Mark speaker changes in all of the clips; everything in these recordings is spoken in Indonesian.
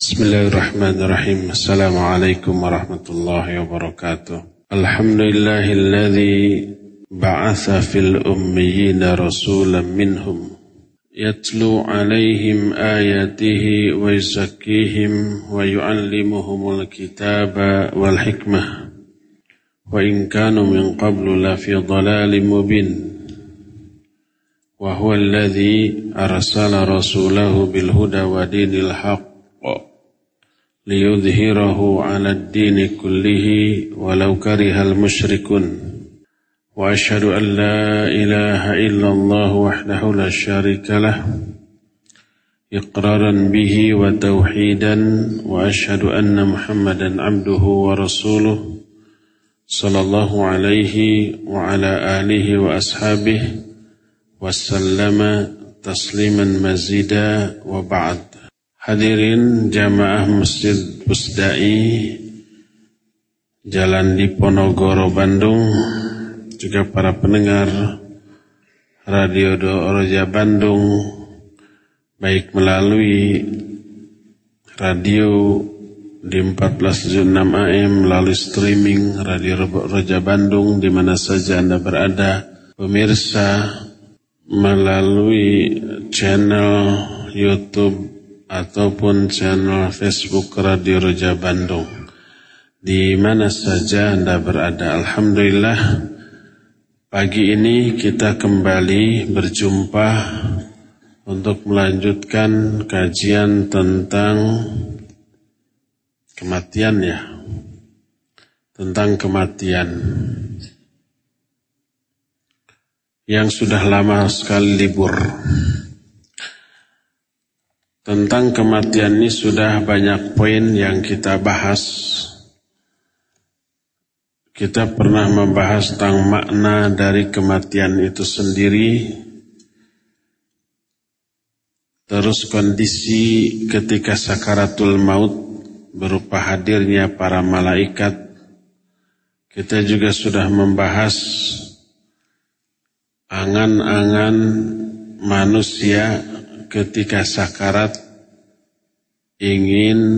Speaker 1: Bismillahirrahmanirrahim. Assalamualaikum warahmatullahi wabarakatuh. Alhamdulillahilladzi ba'atha fil ummiyina rasulan minhum yatlu alaihim ayatihi wa yuzakkihim wa yu'allimuhumul kitaba wal hikmah wa in kanu min qablu lafi dhalalin mubin wa huwa alladzi arsala rasulahu bil huda wa dinil haqq liyudhhirahu 'ala ad-dini kullihi walau karihal musyrikun wa asyhadu an la ilaha illallah wahdahu la syarika lah iqraran bihi wa tauhidan wa asyhadu anna muhammadan 'abduhu wa rasuluh sallallahu alaihi wa ala alihi wa ashabihi wa sallama tasliman mazida wa ba'd. Hadirin jamaah Masjid Pusdai Jalan Diponegoro Bandung, juga para pendengar Radio Roja Bandung, baik melalui radio di 14.6 AM, melalui streaming Radio Roja Bandung di mana saja Anda berada, pemirsa melalui channel YouTube ataupun channel Facebook Radio Roja Bandung, di mana saja Anda berada. Alhamdulillah, pagi ini kita kembali berjumpa untuk melanjutkan kajian tentang kematian tentang kematian yang sudah lama sekali libur. Tentang kematian ini sudah banyak poin yang kita bahas. Kita pernah membahas tentang makna dari kematian itu sendiri, terus kondisi ketika sakaratul maut berupa hadirnya para malaikat. Kita juga sudah membahas angan-angan manusia ketika sakarat ingin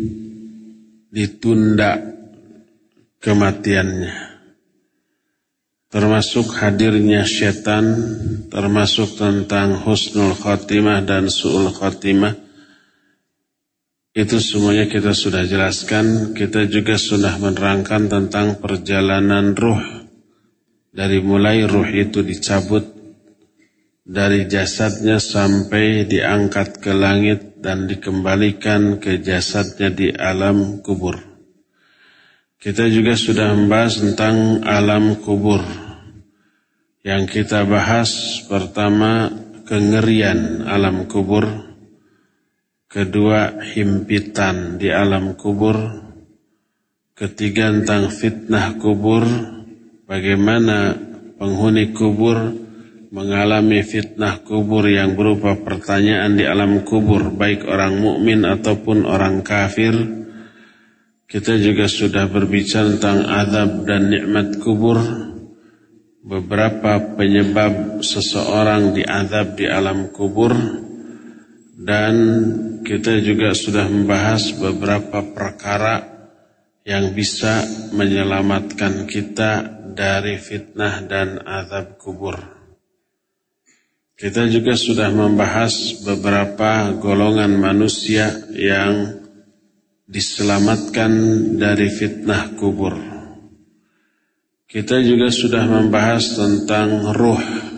Speaker 1: ditunda kematiannya, termasuk hadirnya setan, termasuk tentang husnul khotimah dan su'ul khotimah. Itu semuanya kita sudah jelaskan. Kita juga sudah menerangkan tentang perjalanan ruh, dari mulai ruh itu dicabut dari jasadnya sampai diangkat ke langit dan dikembalikan ke jasadnya di alam kubur. Kita juga sudah membahas tentang alam kubur. Yang kita bahas pertama, kengerian alam kubur. Kedua, himpitan di alam kubur. Ketiga, tentang fitnah kubur. Bagaimana penghuni kubur mengalami fitnah kubur yang berupa pertanyaan di alam kubur, baik orang mukmin ataupun orang kafir. Kita juga sudah berbicara tentang azab dan nikmat kubur, beberapa penyebab seseorang diazab di alam kubur, dan kita juga sudah membahas beberapa perkara yang bisa menyelamatkan kita dari fitnah dan azab kubur. Kita juga sudah membahas beberapa golongan manusia yang diselamatkan dari fitnah kubur. Kita juga sudah membahas tentang ruh,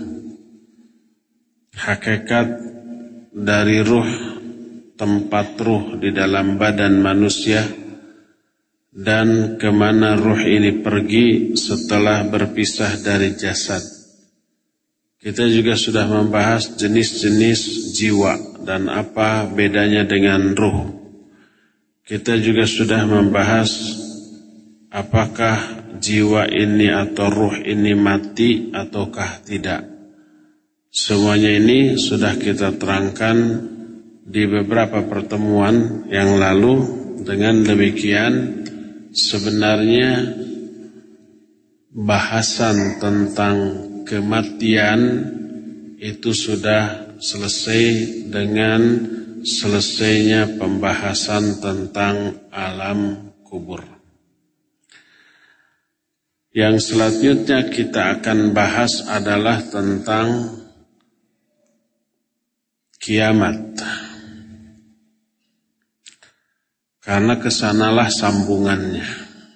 Speaker 1: hakikat dari ruh, tempat ruh di dalam badan manusia, dan kemana ruh ini pergi setelah berpisah dari jasad. Kita juga sudah membahas jenis-jenis jiwa dan apa bedanya dengan ruh. Kita juga sudah membahas apakah jiwa ini atau ruh ini mati ataukah tidak. Semuanya ini sudah kita terangkan di beberapa pertemuan yang lalu. Dengan demikian, sebenarnya bahasan tentang kematian itu sudah selesai dengan selesainya pembahasan tentang alam kubur. Yang selanjutnya kita akan bahas adalah tentang kiamat. Karena kesanalah sambungannya.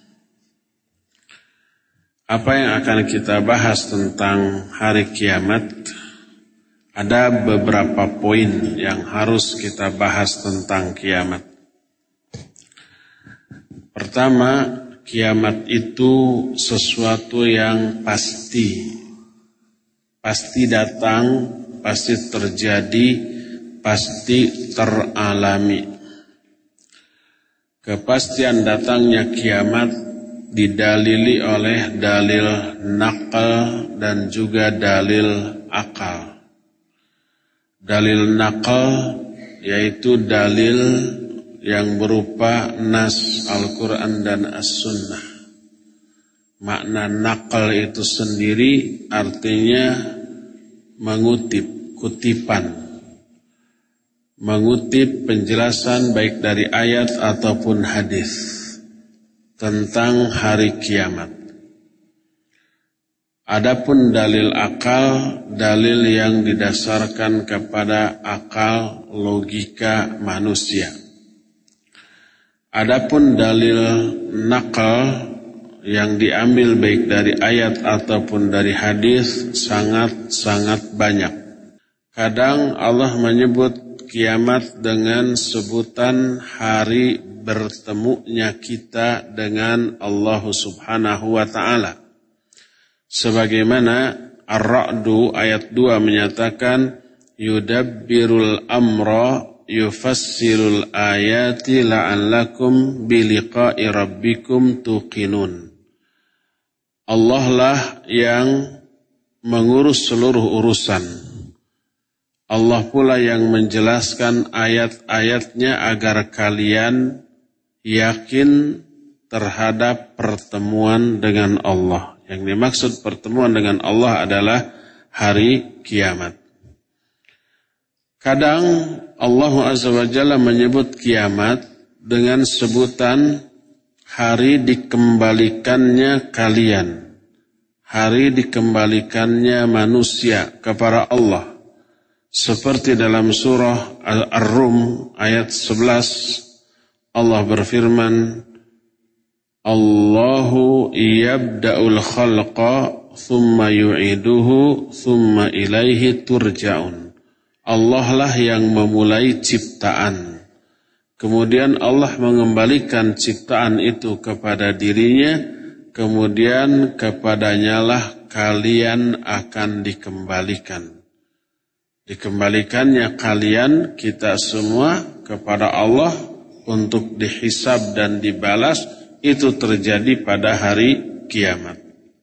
Speaker 1: Apa yang akan kita bahas tentang hari kiamat? Ada beberapa poin yang harus kita bahas tentang kiamat. Pertama, kiamat itu sesuatu yang pasti. Pasti datang, pasti terjadi, pasti teralami. Kepastian datangnya kiamat didalili oleh dalil nakal dan juga dalil akal. Dalil nakal yaitu dalil yang berupa nas Al-Quran dan As-Sunnah. Makna nakal itu sendiri artinya mengutip, kutipan. Mengutip penjelasan baik dari ayat ataupun hadis tentang hari kiamat. Adapun dalil akal, dalil yang didasarkan kepada akal logika manusia. Adapun dalil nakal yang diambil baik dari ayat ataupun dari hadis sangat-sangat banyak. Kadang Allah menyebut kiamat dengan sebutan hari bertemunya kita dengan Allah Subhanahu wa ta'ala. Sebagaimana Ar-Ra'du ayat 2 menyatakan, yudabbirul amra yufassirul ayati la'allakum biliqa'i rabbikum tuqinun. Allah lah yang mengurus seluruh urusan. Allah pula yang menjelaskan ayat-ayatnya agar kalian yakin terhadap pertemuan dengan Allah. Yang dimaksud pertemuan dengan Allah adalah hari kiamat. Kadang Allah Azza wa Jalla menyebut kiamat dengan sebutan hari dikembalikannya kalian. Hari dikembalikannya manusia kepada Allah. Seperti dalam surah Ar-Rum ayat 11 Allah berfirman, Allahu yabda'ul khalqa thumma yu'iduhu thumma ilaihi turja'un. Allah lah yang memulai ciptaan. Kemudian Allah mengembalikan ciptaan itu kepada dirinya, kemudian kepadanyalah kalian akan dikembalikan. Dikembalikannya kalian, kita semua kepada Allah untuk dihisab dan dibalas, itu terjadi pada hari kiamat.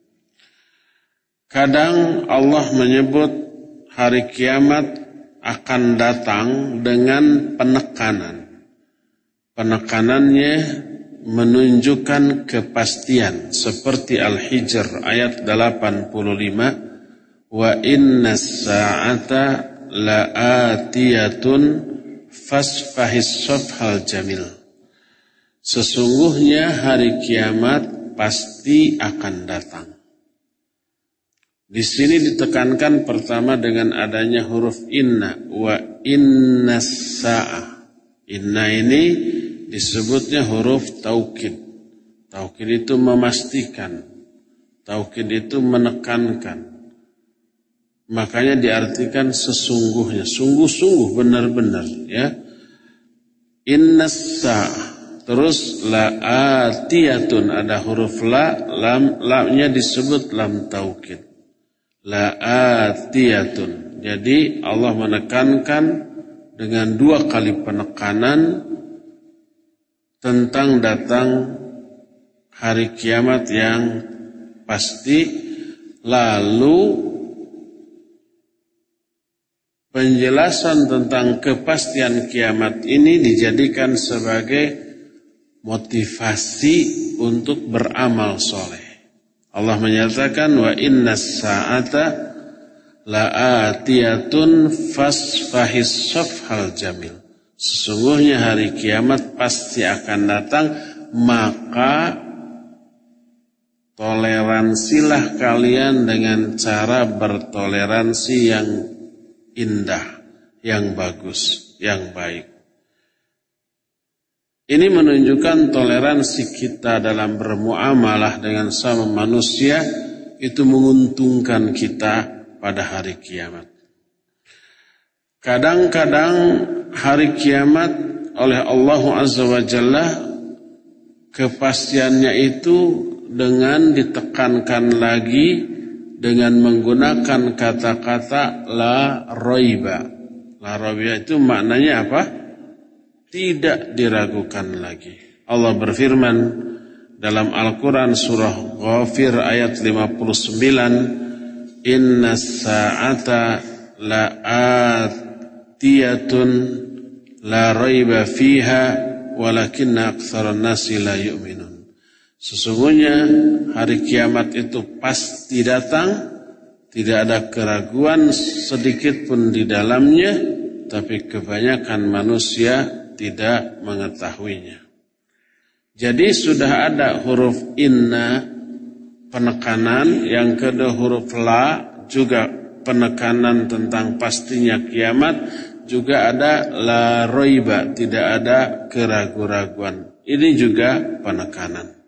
Speaker 1: Kadang Allah menyebut hari kiamat akan datang dengan penekanan. Penekanannya menunjukkan kepastian, seperti Al-Hijr ayat 85, wa innas sa'ata la'atiyatun fasfahis safhal jamil. Sesungguhnya hari kiamat pasti akan datang. Di sini ditekankan pertama dengan adanya huruf inna, wa innas sa'ah. Inna ini disebutnya huruf taukid. Taukid itu memastikan. Taukid itu menekankan. Makanya diartikan sesungguhnya, sungguh-sungguh, benar-benar, ya. Innas sa'ah. Terus la'atiyatun, ada huruf la, lamnya disebut lam taukid. La'atiyatun. Jadi Allah menekankan dengan dua kali penekanan tentang datang hari kiamat yang pasti. Lalu penjelasan tentang kepastian kiamat ini dijadikan sebagai motivasi untuk beramal soleh. Allah menyatakan wa innas sa'ata la'atiyatun fasfahis safhal jamil. Sesungguhnya hari kiamat pasti akan datang, maka toleransilah kalian dengan cara bertoleransi yang indah, yang bagus, yang baik. Ini menunjukkan toleransi kita dalam bermuamalah dengan sama manusia itu menguntungkan kita pada hari kiamat. Kadang-kadang hari kiamat oleh Allah Azza wa Jalla kepastiannya itu dengan ditekankan lagi dengan menggunakan kata-kata la raiba. La raiba itu maknanya apa? Tidak diragukan lagi. Allah berfirman dalam Al-Quran surah Ghafir ayat 59, Inna sa'ata la'atiyatun la raiba fiha walakinna aktsaran nasi la yu'minun. Sesungguhnya hari kiamat itu pasti datang, tidak ada keraguan sedikit pun di dalamnya, tapi kebanyakan manusia tidak mengetahuinya. Jadi sudah ada huruf inna penekanan, yang kedua huruf la juga penekanan tentang pastinya kiamat, juga ada la raiba, tidak ada keraguan-raguan. Ini juga penekanan.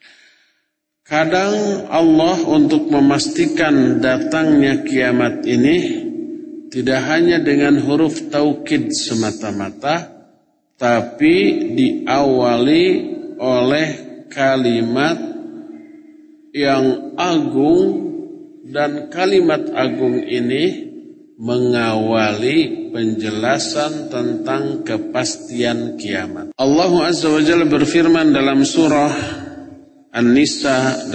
Speaker 1: Kadang Allah untuk memastikan datangnya kiamat ini tidak hanya dengan huruf taukid semata-mata, tapi diawali oleh kalimat yang agung, dan kalimat agung ini mengawali penjelasan tentang kepastian kiamat. Allah Azza wa Jalla berfirman dalam surah An-Nisa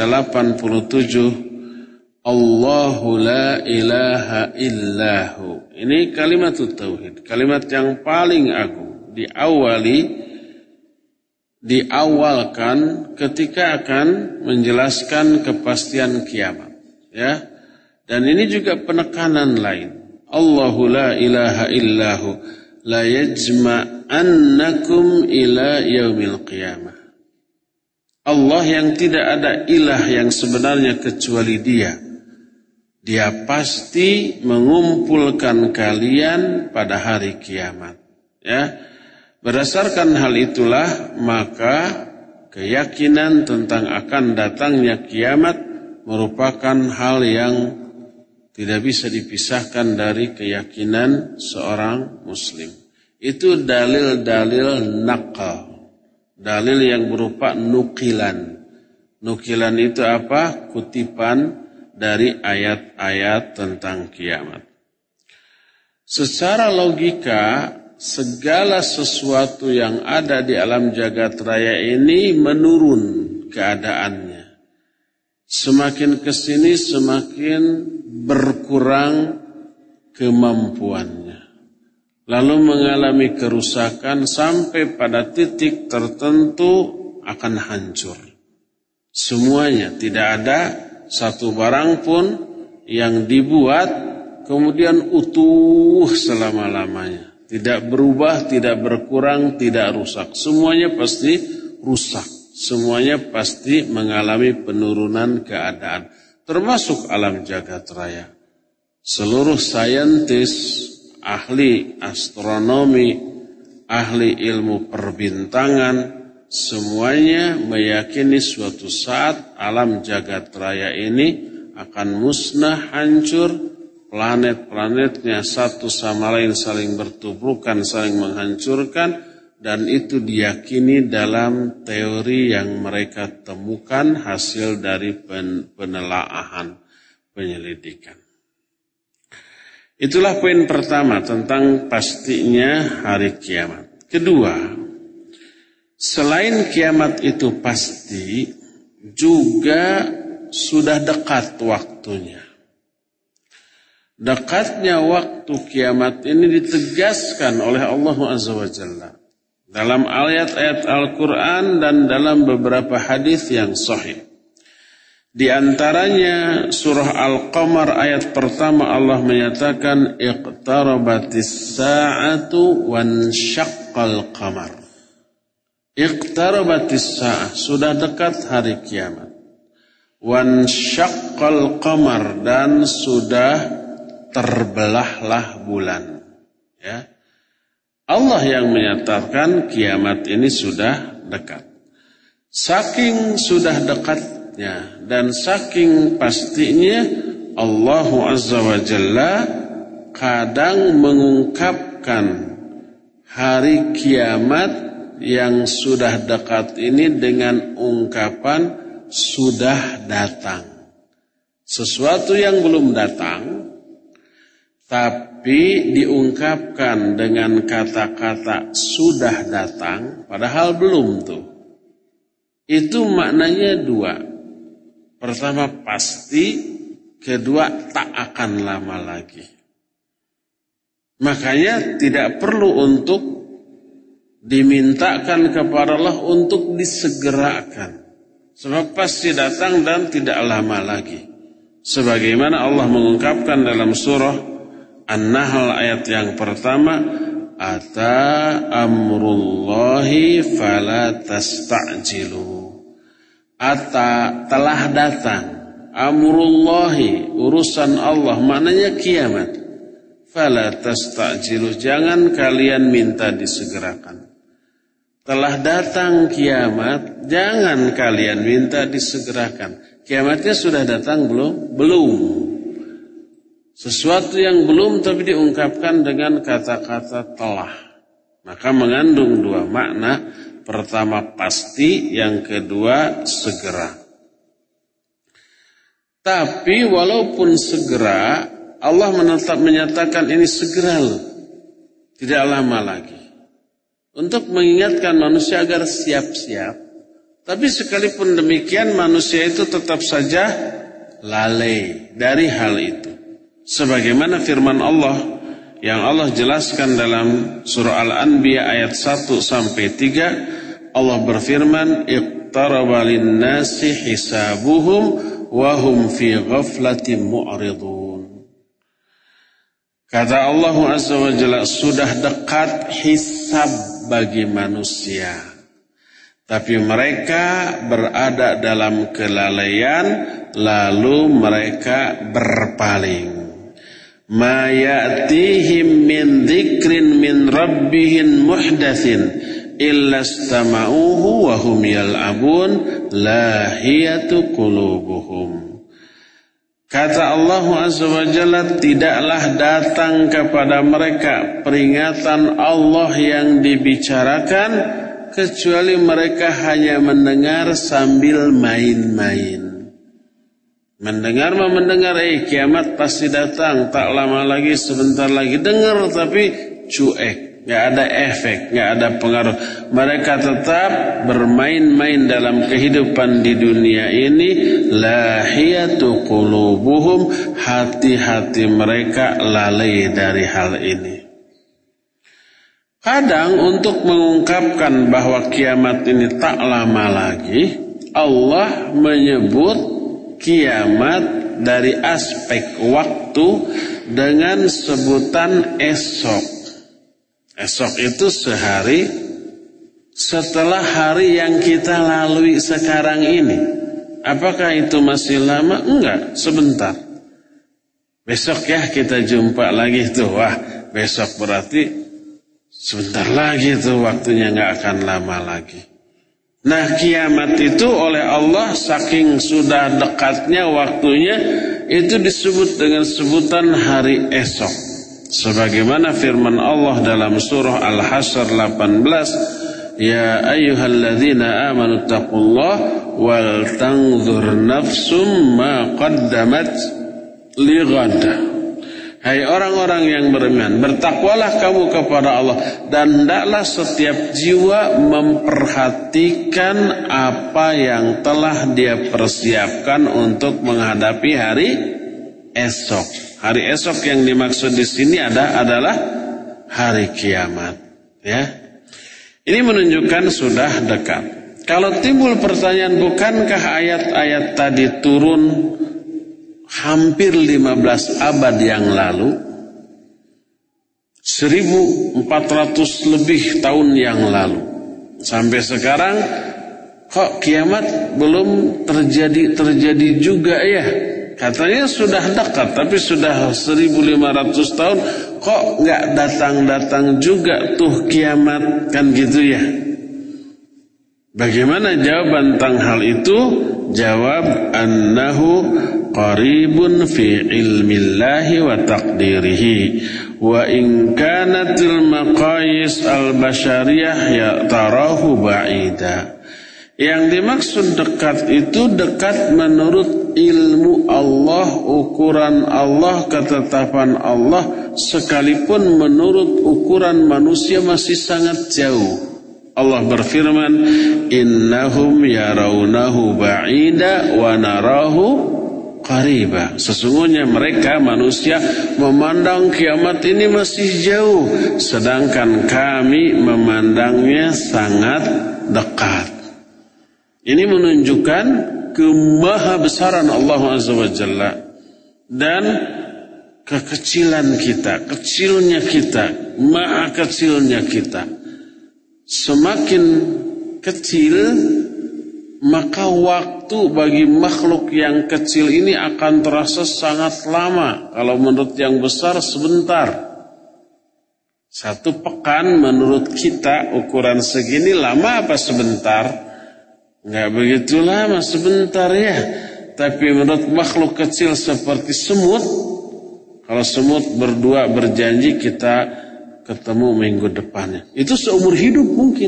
Speaker 1: 87, Allahu la ilaha illahu. Ini kalimat tauhid, kalimat yang paling agung. Diawalkan ketika akan menjelaskan kepastian kiamat, ya. Dan ini juga penekanan lain. Allahu la ilaha illahu la yajma'annakum ila yaumil qiyamah. Allah yang tidak ada ilah yang sebenarnya kecuali Dia. Dia pasti mengumpulkan kalian pada hari kiamat, ya. Berdasarkan hal itulah maka keyakinan tentang akan datangnya kiamat merupakan hal yang tidak bisa dipisahkan dari keyakinan seorang muslim. Itu dalil-dalil naqal, dalil yang berupa nukilan. Nukilan itu apa? Kutipan dari ayat-ayat tentang kiamat. Secara logika, segala sesuatu yang ada di alam jagat raya ini menurun keadaannya. Semakin kesini semakin berkurang kemampuannya. Lalu mengalami kerusakan sampai pada titik tertentu akan hancur. Semuanya, tidak ada satu barang pun yang dibuat kemudian utuh selama-lamanya. Tidak berubah, tidak berkurang, tidak rusak. Semuanya pasti rusak. Semuanya pasti mengalami penurunan keadaan. Termasuk alam jagat raya. Seluruh saintis, ahli astronomi, ahli ilmu perbintangan, semuanya meyakini suatu saat alam jagat raya ini akan musnah, hancur. Planet-planetnya satu sama lain saling bertuburkan, saling menghancurkan, dan itu diyakini dalam teori yang mereka temukan hasil dari penelaahan, penyelidikan. Itulah poin pertama tentang pastinya hari kiamat. Kedua, selain kiamat itu pasti, juga sudah dekat waktunya. Dekatnya waktu kiamat ini ditegaskan oleh Allah Azza wa Jalla dalam ayat-ayat Al-Quran dan dalam beberapa hadis yang sahih. Di antaranya surah Al-Qamar ayat pertama Allah menyatakan iqtarabatis sa'atu wansyaqqal qamar. Iqtarabatis sa'ah, sudah dekat hari kiamat. Wansyaqqal qamar, dan sudah terbelahlah bulan. Ya. Allah yang menyatakan kiamat ini sudah dekat. Saking sudah dekatnya dan saking pastinya, Allah Azza wa Jalla kadang mengungkapkan hari kiamat yang sudah dekat ini dengan ungkapan sudah datang. Sesuatu yang belum datang tapi diungkapkan dengan kata-kata sudah datang padahal belum tuh. Itu maknanya dua. Pertama pasti, kedua tak akan lama lagi. Makanya tidak perlu untuk dimintakan kepada Allah untuk disegerakan. Sebab pasti datang dan tidak lama lagi. Sebagaimana Allah mengungkapkan dalam surah An-Nahl ayat yang pertama, ata amrullahi fala tasta'jilu. Ata, telah datang, amrullahi, urusan Allah, maknanya kiamat. Fala tasta'jilu, jangan kalian minta disegerakan. Telah datang kiamat, jangan kalian minta disegerakan. Kiamatnya sudah datang belum? Belum. Sesuatu yang belum tapi diungkapkan dengan kata-kata telah. Maka mengandung dua makna. Pertama pasti, yang kedua segera. Tapi walaupun segera, Allah menetap menyatakan ini segera loh. Tidak lama lagi. Untuk mengingatkan manusia agar siap-siap. Tapi sekalipun demikian manusia itu tetap saja lalai dari hal itu. Sebagaimana firman Allah yang Allah jelaskan dalam surah Al-Anbiya ayat 1-3, Allah berfirman, iqtaraba lin-nasi hisabuhum wa hum fi ghaflatin mu'ridun. Kata Allah Azza wa Jalla, sudah dekat hisab bagi manusia, tapi mereka berada dalam kelalaian, lalu mereka berpaling. Ma ya'tihim min dzikrin min rabbihim muhdatsin illa istama'uhu wa hum yal'abun lahiyatu qulubuhum. Kata Allah Azza wa Jalla, tidaklah datang kepada mereka peringatan Allah yang dibicarakan kecuali mereka hanya mendengar sambil main-main. Mendengar kiamat pasti datang, tak lama lagi, sebentar lagi dengar tapi cuek, gak ada efek, gak ada pengaruh. Mereka tetap bermain-main dalam kehidupan di dunia ini. Lahiyatu qulubuhum, hati-hati mereka lalai dari hal ini. Kadang untuk mengungkapkan bahwa kiamat ini tak lama lagi, Allah menyebut kiamat dari aspek waktu dengan sebutan esok. Esok itu sehari setelah hari yang kita lalui sekarang ini. Apakah itu masih lama? Enggak, sebentar. Besok ya kita jumpa lagi tuh. Wah, besok berarti sebentar lagi tuh, waktunya enggak akan lama lagi. Nah, kiamat itu oleh Allah saking sudah dekatnya waktunya itu disebut dengan sebutan hari esok. Sebagaimana firman Allah dalam surah Al-Hasyr 18, ya ayyuhalladzina amanu taqullaha wal tanzur nafsum ma qaddamat lighad. Hai orang-orang yang beriman, bertakwalah kamu kepada Allah, dan hendaklah setiap jiwa memperhatikan apa yang telah dia persiapkan untuk menghadapi hari esok. Hari esok yang dimaksud di sini adalah hari kiamat. Ya, ini menunjukkan sudah dekat. Kalau timbul pertanyaan, bukankah ayat-ayat tadi turun hampir 15 abad yang lalu? 1400 lebih tahun yang lalu. Sampai sekarang kok kiamat belum terjadi juga ya? Katanya sudah dekat, tapi sudah 1500 tahun kok nggak datang-datang juga tuh kiamat, kan gitu ya? Bagaimana jawaban tentang hal itu? Jawab, annahu qaribun fi ilmillahi wa taqdirihi wa in kanatil maqayis al-basyariyah ya tarahu ba'ida. Yang dimaksud dekat itu dekat menurut ilmu Allah, ukuran Allah, ketetapan Allah, sekalipun menurut ukuran manusia masih sangat jauh. Allah berfirman, innahum yarawnahu ba'ida wa narahu qariba. Sesungguhnya mereka manusia memandang kiamat ini masih jauh, sedangkan kami memandangnya sangat dekat. Ini menunjukkan kemahabesaran Allah Azza wa Jalla dan kekecilan kita, kecilnya kita, maha kecilnya kita. Semakin kecil, maka waktu bagi makhluk yang kecil ini akan terasa sangat lama. Kalau menurut yang besar sebentar. 1 pekan menurut kita ukuran segini lama apa sebentar? Enggak begitu lama, sebentar ya. Tapi menurut makhluk kecil seperti semut, kalau semut berdua berjanji kita ketemu minggu depannya, itu seumur hidup mungkin.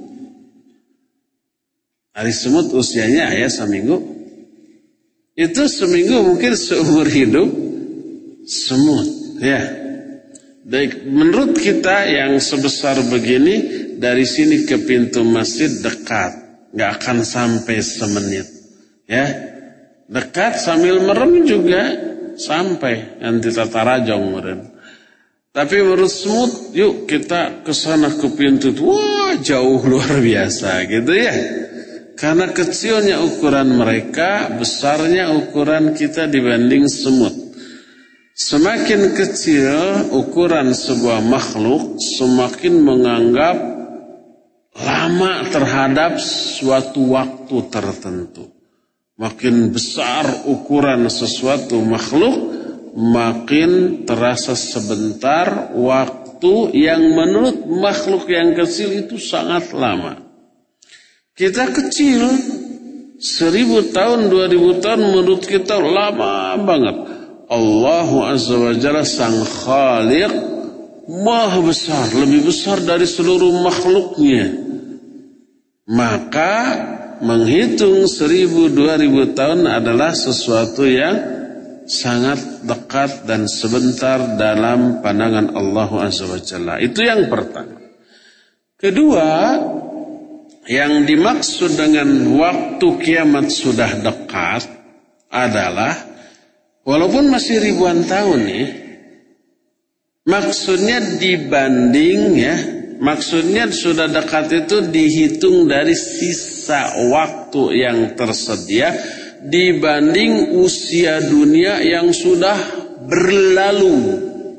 Speaker 1: Hari semut usianya ayah seminggu, itu seminggu mungkin seumur hidup semut ya. Baik, menurut kita yang sebesar begini, dari sini ke pintu masjid dekat, nggak akan sampai semenit ya. Dekat sambil merem juga sampai, nanti tata rajong meren. Tapi menurut semut, yuk kita ke sana ke pintu itu, wah jauh luar biasa gitu ya. Karena kecilnya ukuran mereka, besarnya ukuran kita dibanding semut. Semakin kecil ukuran sebuah makhluk, semakin menganggap lama terhadap suatu waktu tertentu. Makin besar ukuran sesuatu makhluk, makin terasa sebentar waktu yang menurut makhluk yang kecil itu sangat lama. Kita kecil, 1000 tahun, 2000 tahun menurut kita lama banget. Allah Azza wa Jalla sang Khaliq maha besar, lebih besar dari seluruh makhluknya. Maka menghitung 1000-2000 tahun adalah sesuatu yang sangat dekat dan sebentar dalam pandangan Allah Azza wa Jalla. Itu yang pertama. Kedua, yang dimaksud dengan waktu kiamat sudah dekat adalah, walaupun masih ribuan tahun nih, maksudnya dibanding ya, maksudnya sudah dekat itu dihitung dari sisa waktu yang tersedia dibanding usia dunia yang sudah berlalu.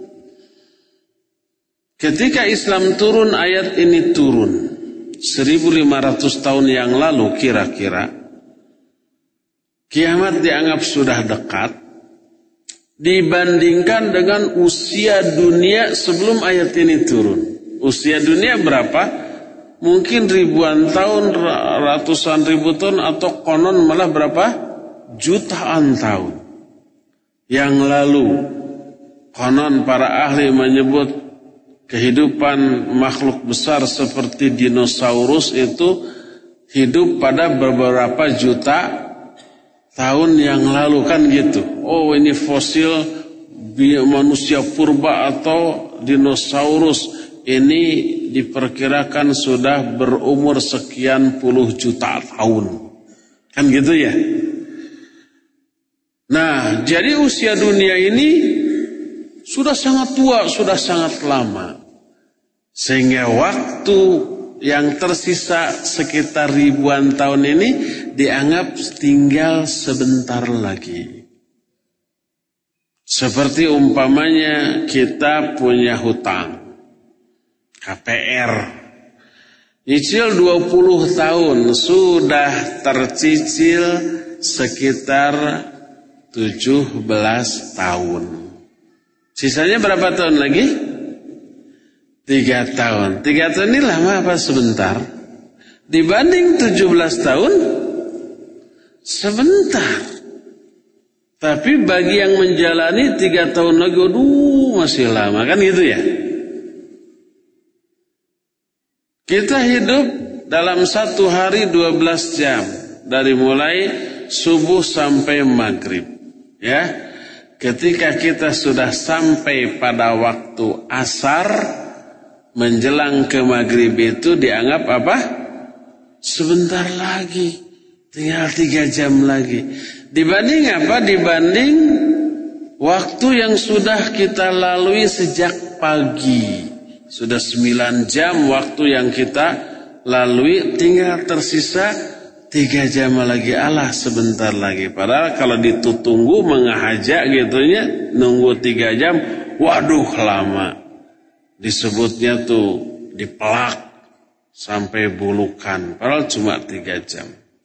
Speaker 1: Ketika Islam turun, ayat ini turun 1500 tahun yang lalu kira-kira, kiamat dianggap sudah dekat dibandingkan dengan usia dunia sebelum ayat ini turun. Usia dunia berapa? Mungkin ribuan tahun, ratusan ribu tahun, atau konon malah berapa? Jutaan tahun yang lalu. Konon para ahli menyebut kehidupan makhluk besar seperti dinosaurus itu hidup pada beberapa juta tahun yang lalu, kan gitu. Oh, ini fosil manusia purba atau dinosaurus ini diperkirakan sudah berumur sekian puluh juta tahun, kan gitu ya. Nah, jadi usia dunia ini sudah sangat tua, sudah sangat lama. Sehingga waktu yang tersisa sekitar ribuan tahun ini dianggap tinggal sebentar lagi. Seperti umpamanya kita punya hutang KPR, nyicil 20 tahun, sudah tercicil sekitar 17 tahun. Sisanya berapa tahun lagi? 3 tahun. 3 tahun ini lama apa sebentar? Dibanding 17 tahun, sebentar. Tapi bagi yang menjalani 3 tahun lagi, aduh masih lama, kan gitu ya? Kita hidup dalam satu hari 12 jam. Dari mulai subuh sampai maghrib. Ya, ketika kita sudah sampai pada waktu asar, menjelang ke maghrib itu dianggap apa? Sebentar lagi, tinggal 3 jam lagi. Dibanding apa? Dibanding waktu yang sudah kita lalui sejak pagi. Sudah 9 jam waktu yang kita lalui, tinggal tersisa 3 jam lagi. Allah, sebentar lagi. Padahal kalau ditunggu mengahajak gitunya, nunggu 3 jam, waduh lama. Disebutnya tuh dipelak sampai bulukan. Padahal cuma 3 jam.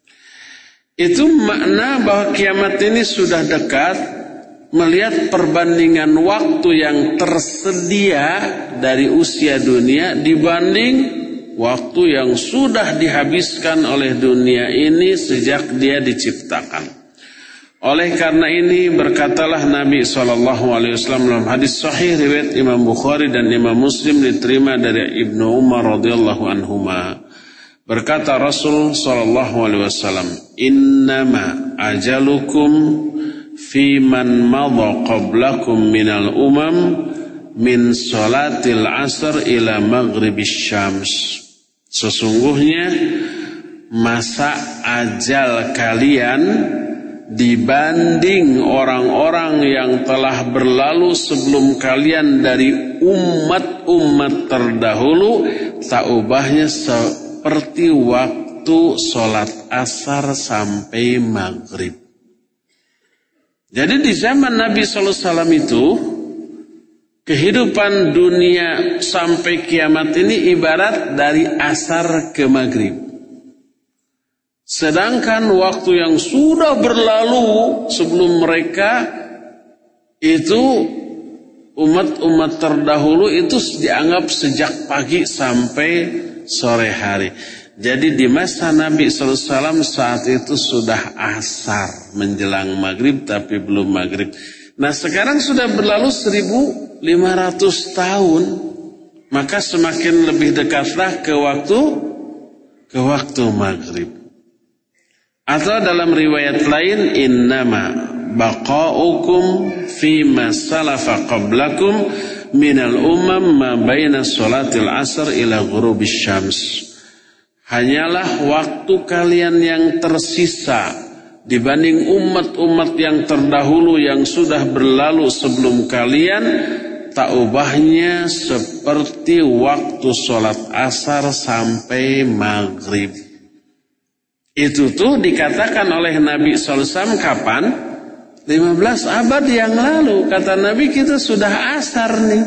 Speaker 1: Itu makna bahwa kiamat ini sudah dekat. Melihat perbandingan waktu yang tersedia dari usia dunia dibanding waktu yang sudah dihabiskan oleh dunia ini sejak dia diciptakan. Oleh karena ini berkatalah Nabi SAW dalam hadis sahih riwayat Imam Bukhari dan Imam Muslim diterima dari Ibnu Umar radhiyallahu anhuma. Berkata Rasul SAW, "Innama ajalukum fi man madha qablakum minal umam min salatil asr ila maghribis syams." Sesungguhnya masa ajal kalian dibanding orang-orang yang telah berlalu sebelum kalian dari umat-umat terdahulu, tak ubahnya seperti waktu sholat asar sampai maghrib. Jadi di zaman Nabi SAW itu, kehidupan dunia sampai kiamat ini ibarat dari asar ke maghrib. Sedangkan waktu yang sudah berlalu sebelum mereka itu, umat-umat terdahulu itu dianggap sejak pagi sampai sore hari. Jadi di masa Nabi SAW saat itu sudah asar menjelang maghrib tapi belum maghrib. Nah sekarang sudah berlalu 1500 tahun. Maka semakin lebih dekatlah ke waktu maghrib. Atau dalam riwayat lain, innama baqa'ukum fima salafa qablakum minal umam ma baina salatil asr ila ghurubis syams. Hanyalah waktu kalian yang tersisa dibanding umat-umat yang terdahulu yang sudah berlalu sebelum kalian, tak ubahnya seperti waktu sholat asar sampai maghrib. Itu tuh dikatakan oleh Nabi SAW kapan? 15 abad yang lalu. Kata Nabi, kita sudah asar nih.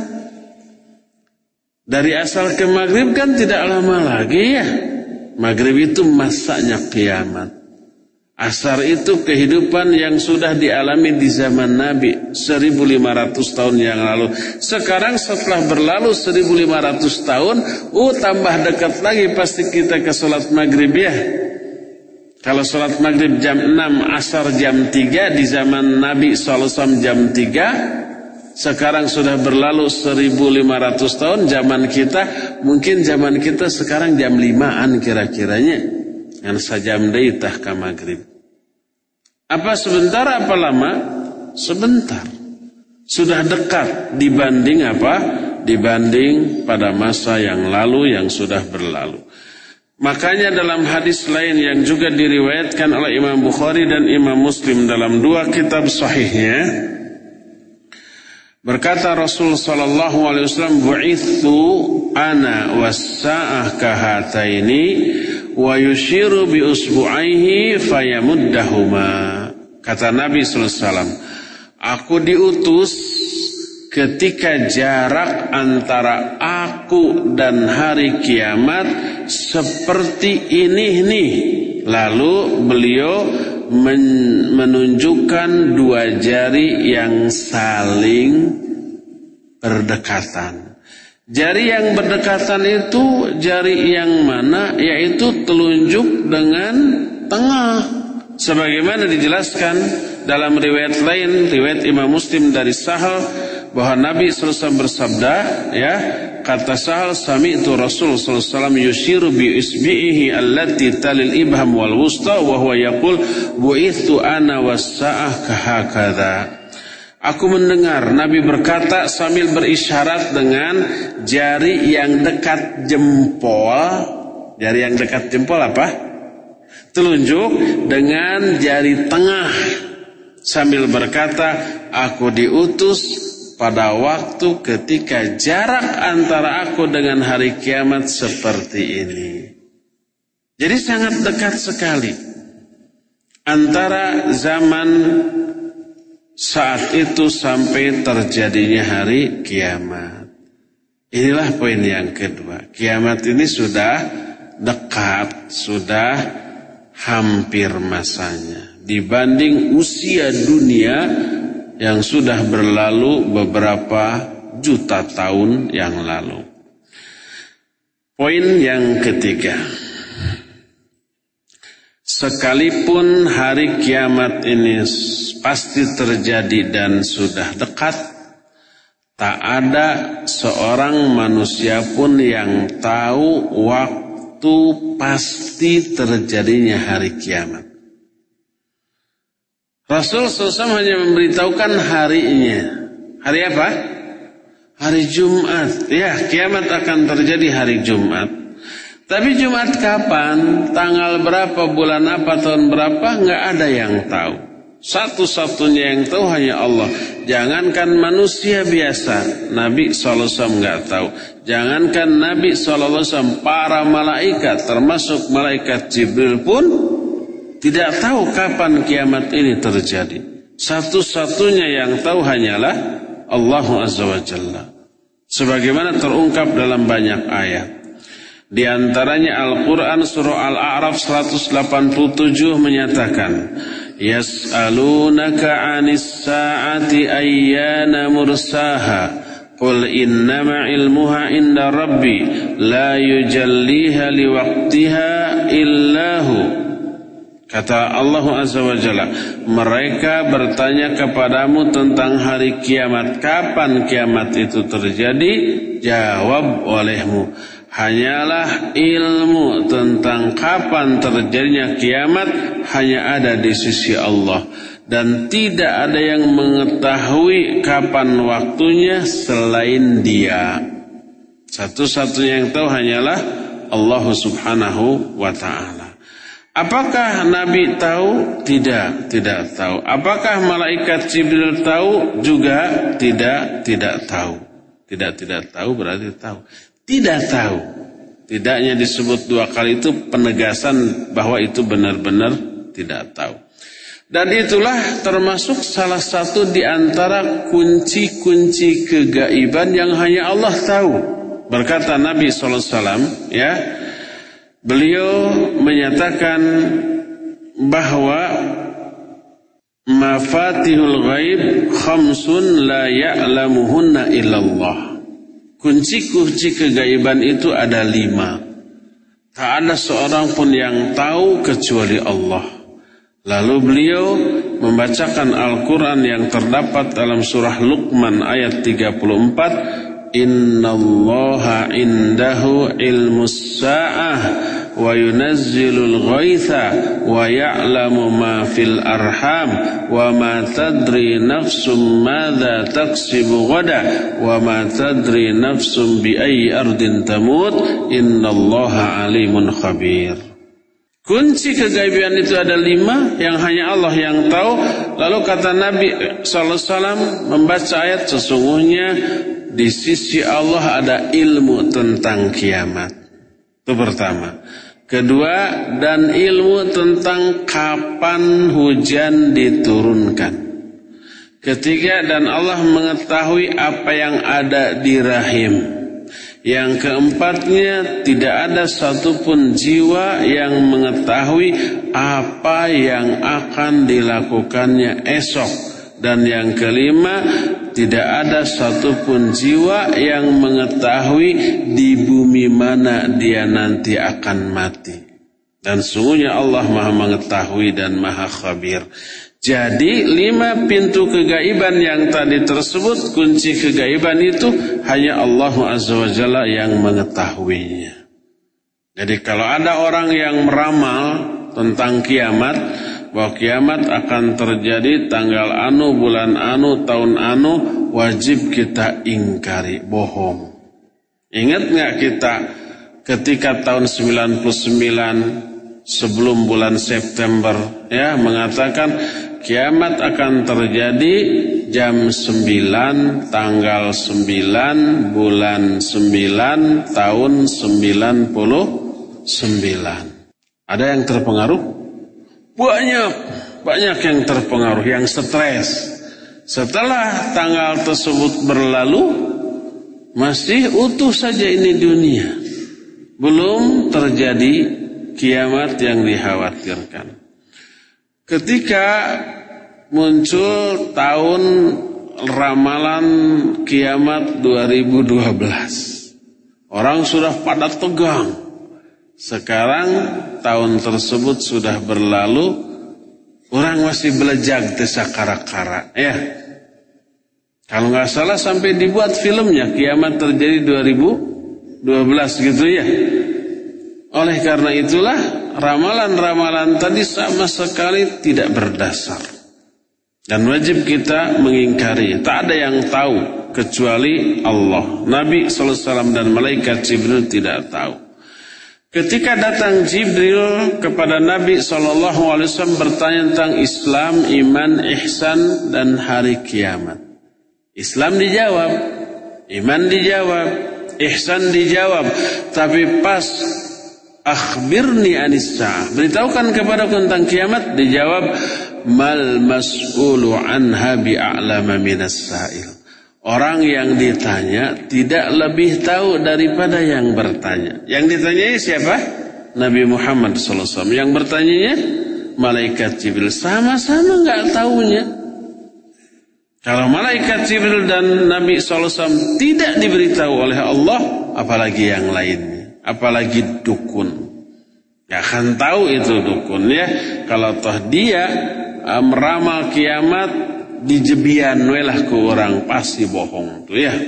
Speaker 1: Dari asar ke maghrib kan tidak lama lagi ya. Maghrib itu masanya kiamat. Asar itu kehidupan yang sudah dialami di zaman Nabi 1500 tahun yang lalu. Sekarang setelah berlalu 1500 tahun, tambah dekat lagi pasti kita ke sholat maghrib ya. Kalau sholat maghrib jam 6, asar jam 3, di zaman Nabi SAW jam 3, sekarang sudah berlalu 1500 tahun, mungkin zaman kita sekarang jam 5-an kira-kiranya, yang sajam daitah ke maghrib. Apa sebentar apa lama? Sebentar. Sudah dekat dibanding apa? Dibanding pada masa yang lalu yang sudah berlalu. Makanya dalam hadis lain yang juga diriwayatkan oleh Imam Bukhari dan Imam Muslim dalam dua kitab sahihnya, berkata Rasul sallallahu alaihi wasallam, "Bu'itsu ana was-sa'ah kahataini wa yushiru bi usbu'aihi fayamuddahuma. Kata Nabi sallallahu alaihi wasallam, aku diutus ketika jarak antara aku dan hari kiamat seperti ini nih. Lalu beliau menunjukkan dua jari yang saling berdekatan. Jari yang berdekatan itu jari yang mana? Yaitu telunjuk dengan tengah. Sebagaimana dijelaskan dalam riwayat lain, riwayat Imam Muslim dari Sahal, bahwa Nabi SAW bersabda, ya, kata Sahal, sami'tu Rasul SAW yushiru bi isbi'ihi allati talil ibham wal wusta wa huwa yaqul bu'ithu ana was-sa'ah kahakadha. Aku mendengar Nabi berkata sambil berisyarat dengan jari yang dekat jempol. Jari yang dekat jempol apa? Telunjuk dengan jari tengah. Sambil berkata, aku diutus pada waktu ketika jarak antara aku dengan hari kiamat seperti ini. Jadi sangat dekat sekali antara zaman saat itu sampai terjadinya hari kiamat. Inilah poin yang kedua. Kiamat ini sudah dekat, sudah hampir masanya. Dibanding usia dunia yang sudah berlalu beberapa juta tahun yang lalu. Poin yang ketiga. Sekalipun hari kiamat ini pasti terjadi dan sudah dekat, tak ada seorang manusia pun yang tahu waktu pasti terjadinya hari kiamat. Rasul SAW hanya memberitahukan harinya. Hari apa? Hari Jumat. Ya, kiamat akan terjadi hari Jumat. Tapi Jumat kapan, tanggal berapa, bulan apa, tahun berapa, nggak ada yang tahu. Satu-satunya yang tahu hanya Allah. Jangankan manusia biasa, Nabi SAW nggak tahu. Jangankan Nabi SAW, para malaikat, termasuk malaikat Jibril pun tidak tahu kapan kiamat ini terjadi. Satu-satunya yang tahu hanyalah Allah Azza wa Jalla. Sebagaimana terungkap dalam banyak ayat. Di antaranya Al-Quran surah Al-A'raf 187 menyatakan, Yas'alunaka 'anis sa'ati ayyana mursaha qul innama ilmuha inda rabbi la yujalliha liwaqtiha illahu. Kata Allah Azza wa Jalla, mereka bertanya kepadamu tentang hari kiamat, kapan kiamat itu terjadi? Jawab olehmu, hanyalah ilmu tentang kapan terjadinya kiamat hanya ada di sisi Allah. Dan tidak ada yang mengetahui kapan waktunya selain Dia. Satu-satunya yang tahu hanyalah Allah Subhanahu wa ta'ala. Apakah Nabi tahu? Tidak tahu. Apakah malaikat Jibril tahu? Juga tidak tahu. Tidak tahu berarti tahu. Tidak tahu. Tidaknya disebut dua kali itu penegasan bahwa itu benar-benar tidak tahu. Dan itulah termasuk salah satu di antara kunci-kunci kegaiban yang hanya Allah tahu. Berkata Nabi SAW, ya, beliau menyatakan bahwa mafatihul ghaib khamsun la ya'lamuhunna illallah. Kunci-kunci kegaiban itu ada 5. Tak ada seorang pun yang tahu kecuali Allah. Lalu beliau membacakan Al-Quran yang terdapat dalam surah Luqman ayat 34. Innallaha indahu ilmus sa'ah wa yunazzilul ghaitha wa ya'lamu ma fil arham wa ma tadri nafsum madza taksibu ghadan wa ma tadri nafsum bi ayyi ardin tamut innallaha alimun khabir. Kunci kegaiban itu ada 5 yang hanya Allah yang tahu. Lalu kata Nabi SAW membaca ayat, sesungguhnya di sisi Allah ada ilmu tentang kiamat. Itu pertama. Kedua, dan ilmu tentang kapan hujan diturunkan. Ketiga, dan Allah mengetahui apa yang ada di rahim. Yang keempatnya, tidak ada satupun jiwa yang mengetahui apa yang akan dilakukannya esok. Dan yang kelima, tidak ada satupun jiwa yang mengetahui di bumi mana dia nanti akan mati. Dan sungguhnya Allah Maha mengetahui dan Maha khabir. Jadi 5 pintu kegaiban yang tadi tersebut, kunci kegaiban itu hanya Allah Azza wa Jalla yang mengetahuinya. Jadi kalau ada orang yang meramal tentang kiamat, bahwa kiamat akan terjadi tanggal anu, bulan anu, tahun anu, wajib kita ingkari, bohong. Ingat nggak kita ketika tahun 99 sebelum bulan September ya mengatakan kiamat akan terjadi jam 9 tanggal 9 bulan 9 tahun 99. Ada yang terpengaruh? Banyak yang terpengaruh, yang stres. Setelah tanggal tersebut berlalu, masih utuh saja ini dunia. Belum terjadi kiamat yang dikhawatirkan. Ketika muncul tahun ramalan kiamat 2012, orang sudah pada tegang. Sekarang tahun tersebut sudah berlalu, orang masih belejag desa kara-kara ya. Kalau nggak salah sampai dibuat filmnya kiamat terjadi 2012 gitu ya. Oleh karena itulah ramalan-ramalan tadi sama sekali tidak berdasar. Dan wajib kita mengingkari. Tak ada yang tahu kecuali Allah. Nabi SAW dan malaikat Jibril tidak tahu. Ketika datang Jibril kepada Nabi SAW bertanya tentang Islam, iman, ihsan, dan hari kiamat. Islam dijawab, iman dijawab, ihsan dijawab. Tapi pas akhbirni anis sa'ah, beritahukan kepadaku tentang kiamat, dijawab mal mas'ulu anha bi'a'lama minas sa'il. Orang yang ditanya tidak lebih tahu daripada yang bertanya. Yang ditanyanya siapa? Nabi Muhammad SAW. Yang bertanyanya malaikat Jibril. Sama-sama nggak tahunya. Kalau malaikat Jibril dan Nabi SAW tidak diberitahu oleh Allah, apalagi yang lainnya, apalagi dukun. Gak akan tahu itu dukun ya. Kalau toh dia meramal kiamat, dijebian welah ke orang, pasti bohong tuh ya.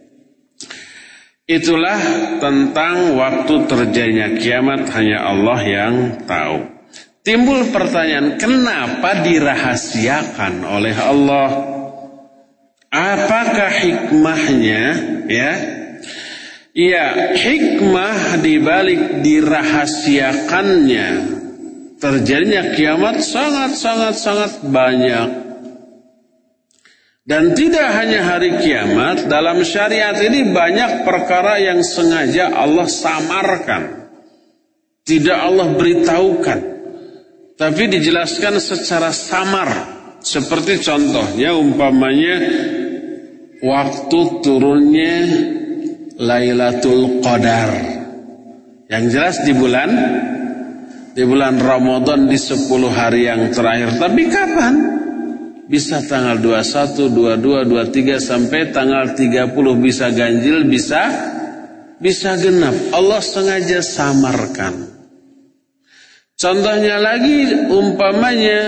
Speaker 1: Itulah tentang waktu terjadinya kiamat, hanya Allah yang tahu. Timbul pertanyaan, kenapa dirahasiakan oleh Allah? Apakah hikmahnya ya? Iya, hikmah dibalik dirahasiakannya terjadinya kiamat sangat banyak. Dan tidak hanya hari kiamat, dalam syariat ini banyak perkara yang sengaja Allah samarkan. Tidak Allah beritahukan, tapi dijelaskan secara samar. Seperti contohnya umpamanya waktu turunnya Lailatul Qadar. Yang jelas di bulan Ramadan di 10 hari yang terakhir. Tapi kapan? Bisa tanggal 21, 22, 23 sampai tanggal 30, bisa ganjil, bisa genap. Allah sengaja samarkan. Contohnya lagi umpamanya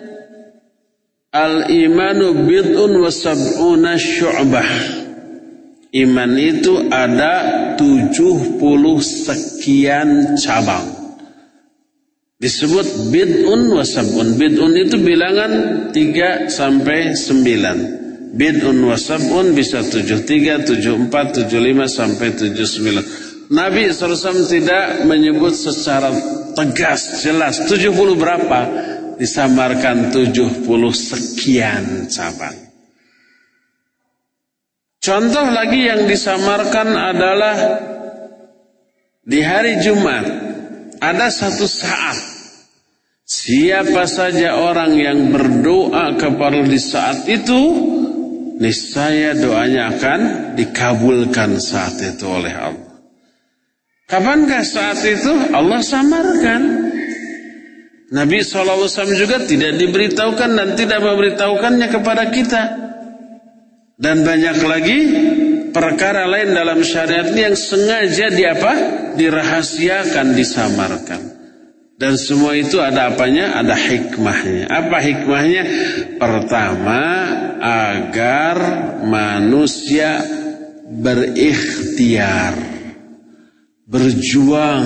Speaker 1: al-imanu bid'un wa sab'una syu'bah. Iman itu ada 70 sekian cabang. Disebut bid'un wa sab'un. Bid'un itu bilangan 3 sampai 9. Bid'un wa sab'un bisa 73, 74, 75 sampai 79. Nabi SAW tidak menyebut secara tegas, jelas 70 berapa. Disamarkan 70 sekian cabang. Contoh lagi yang disamarkan adalah di hari Jumat ada satu saat, siapa saja orang yang berdoa kepada di saat itu, niscaya doanya akan dikabulkan saat itu oleh Allah. Kapankah saat itu? Allah samarkan. Nabi SAW juga tidak diberitahukan dan tidak memberitahukannya kepada kita. Dan banyak lagi perkara lain dalam syariat ini yang sengaja dirahasiakan, disamarkan. Dan semua itu ada apanya? Ada hikmahnya. Apa hikmahnya? Pertama, agar manusia berikhtiar, berjuang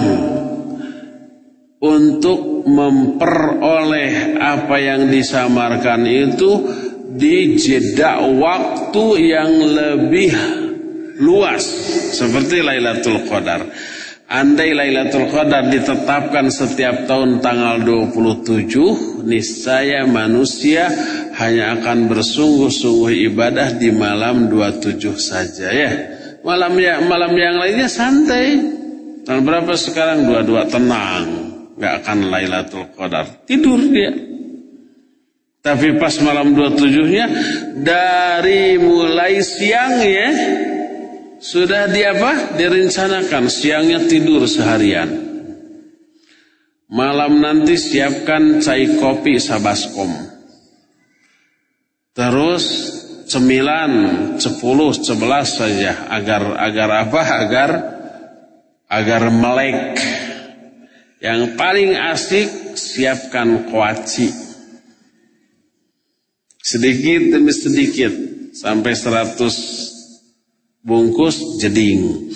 Speaker 1: untuk memperoleh apa yang disamarkan itu di jeda waktu yang lebih luas, seperti Lailatul Qadar. Andai Lailatul Qadar ditetapkan setiap tahun tanggal 27, niscaya manusia hanya akan bersungguh-sungguh ibadah di malam 27 saja ya. Malam yang lainnya santai. Tanggal berapa sekarang? 22, tenang. Gak akan Lailatul Qadar. Tidur dia. Tapi pas malam 27-nya dari mulai siang ya sudah direncanakan siangnya tidur seharian. Malam nanti siapkan cai kopi sabaskom. Terus 9, 10, 11 saja agar melek. Yang paling asik siapkan kuaci. Sedikit demi sedikit sampai 100 bungkus jeding.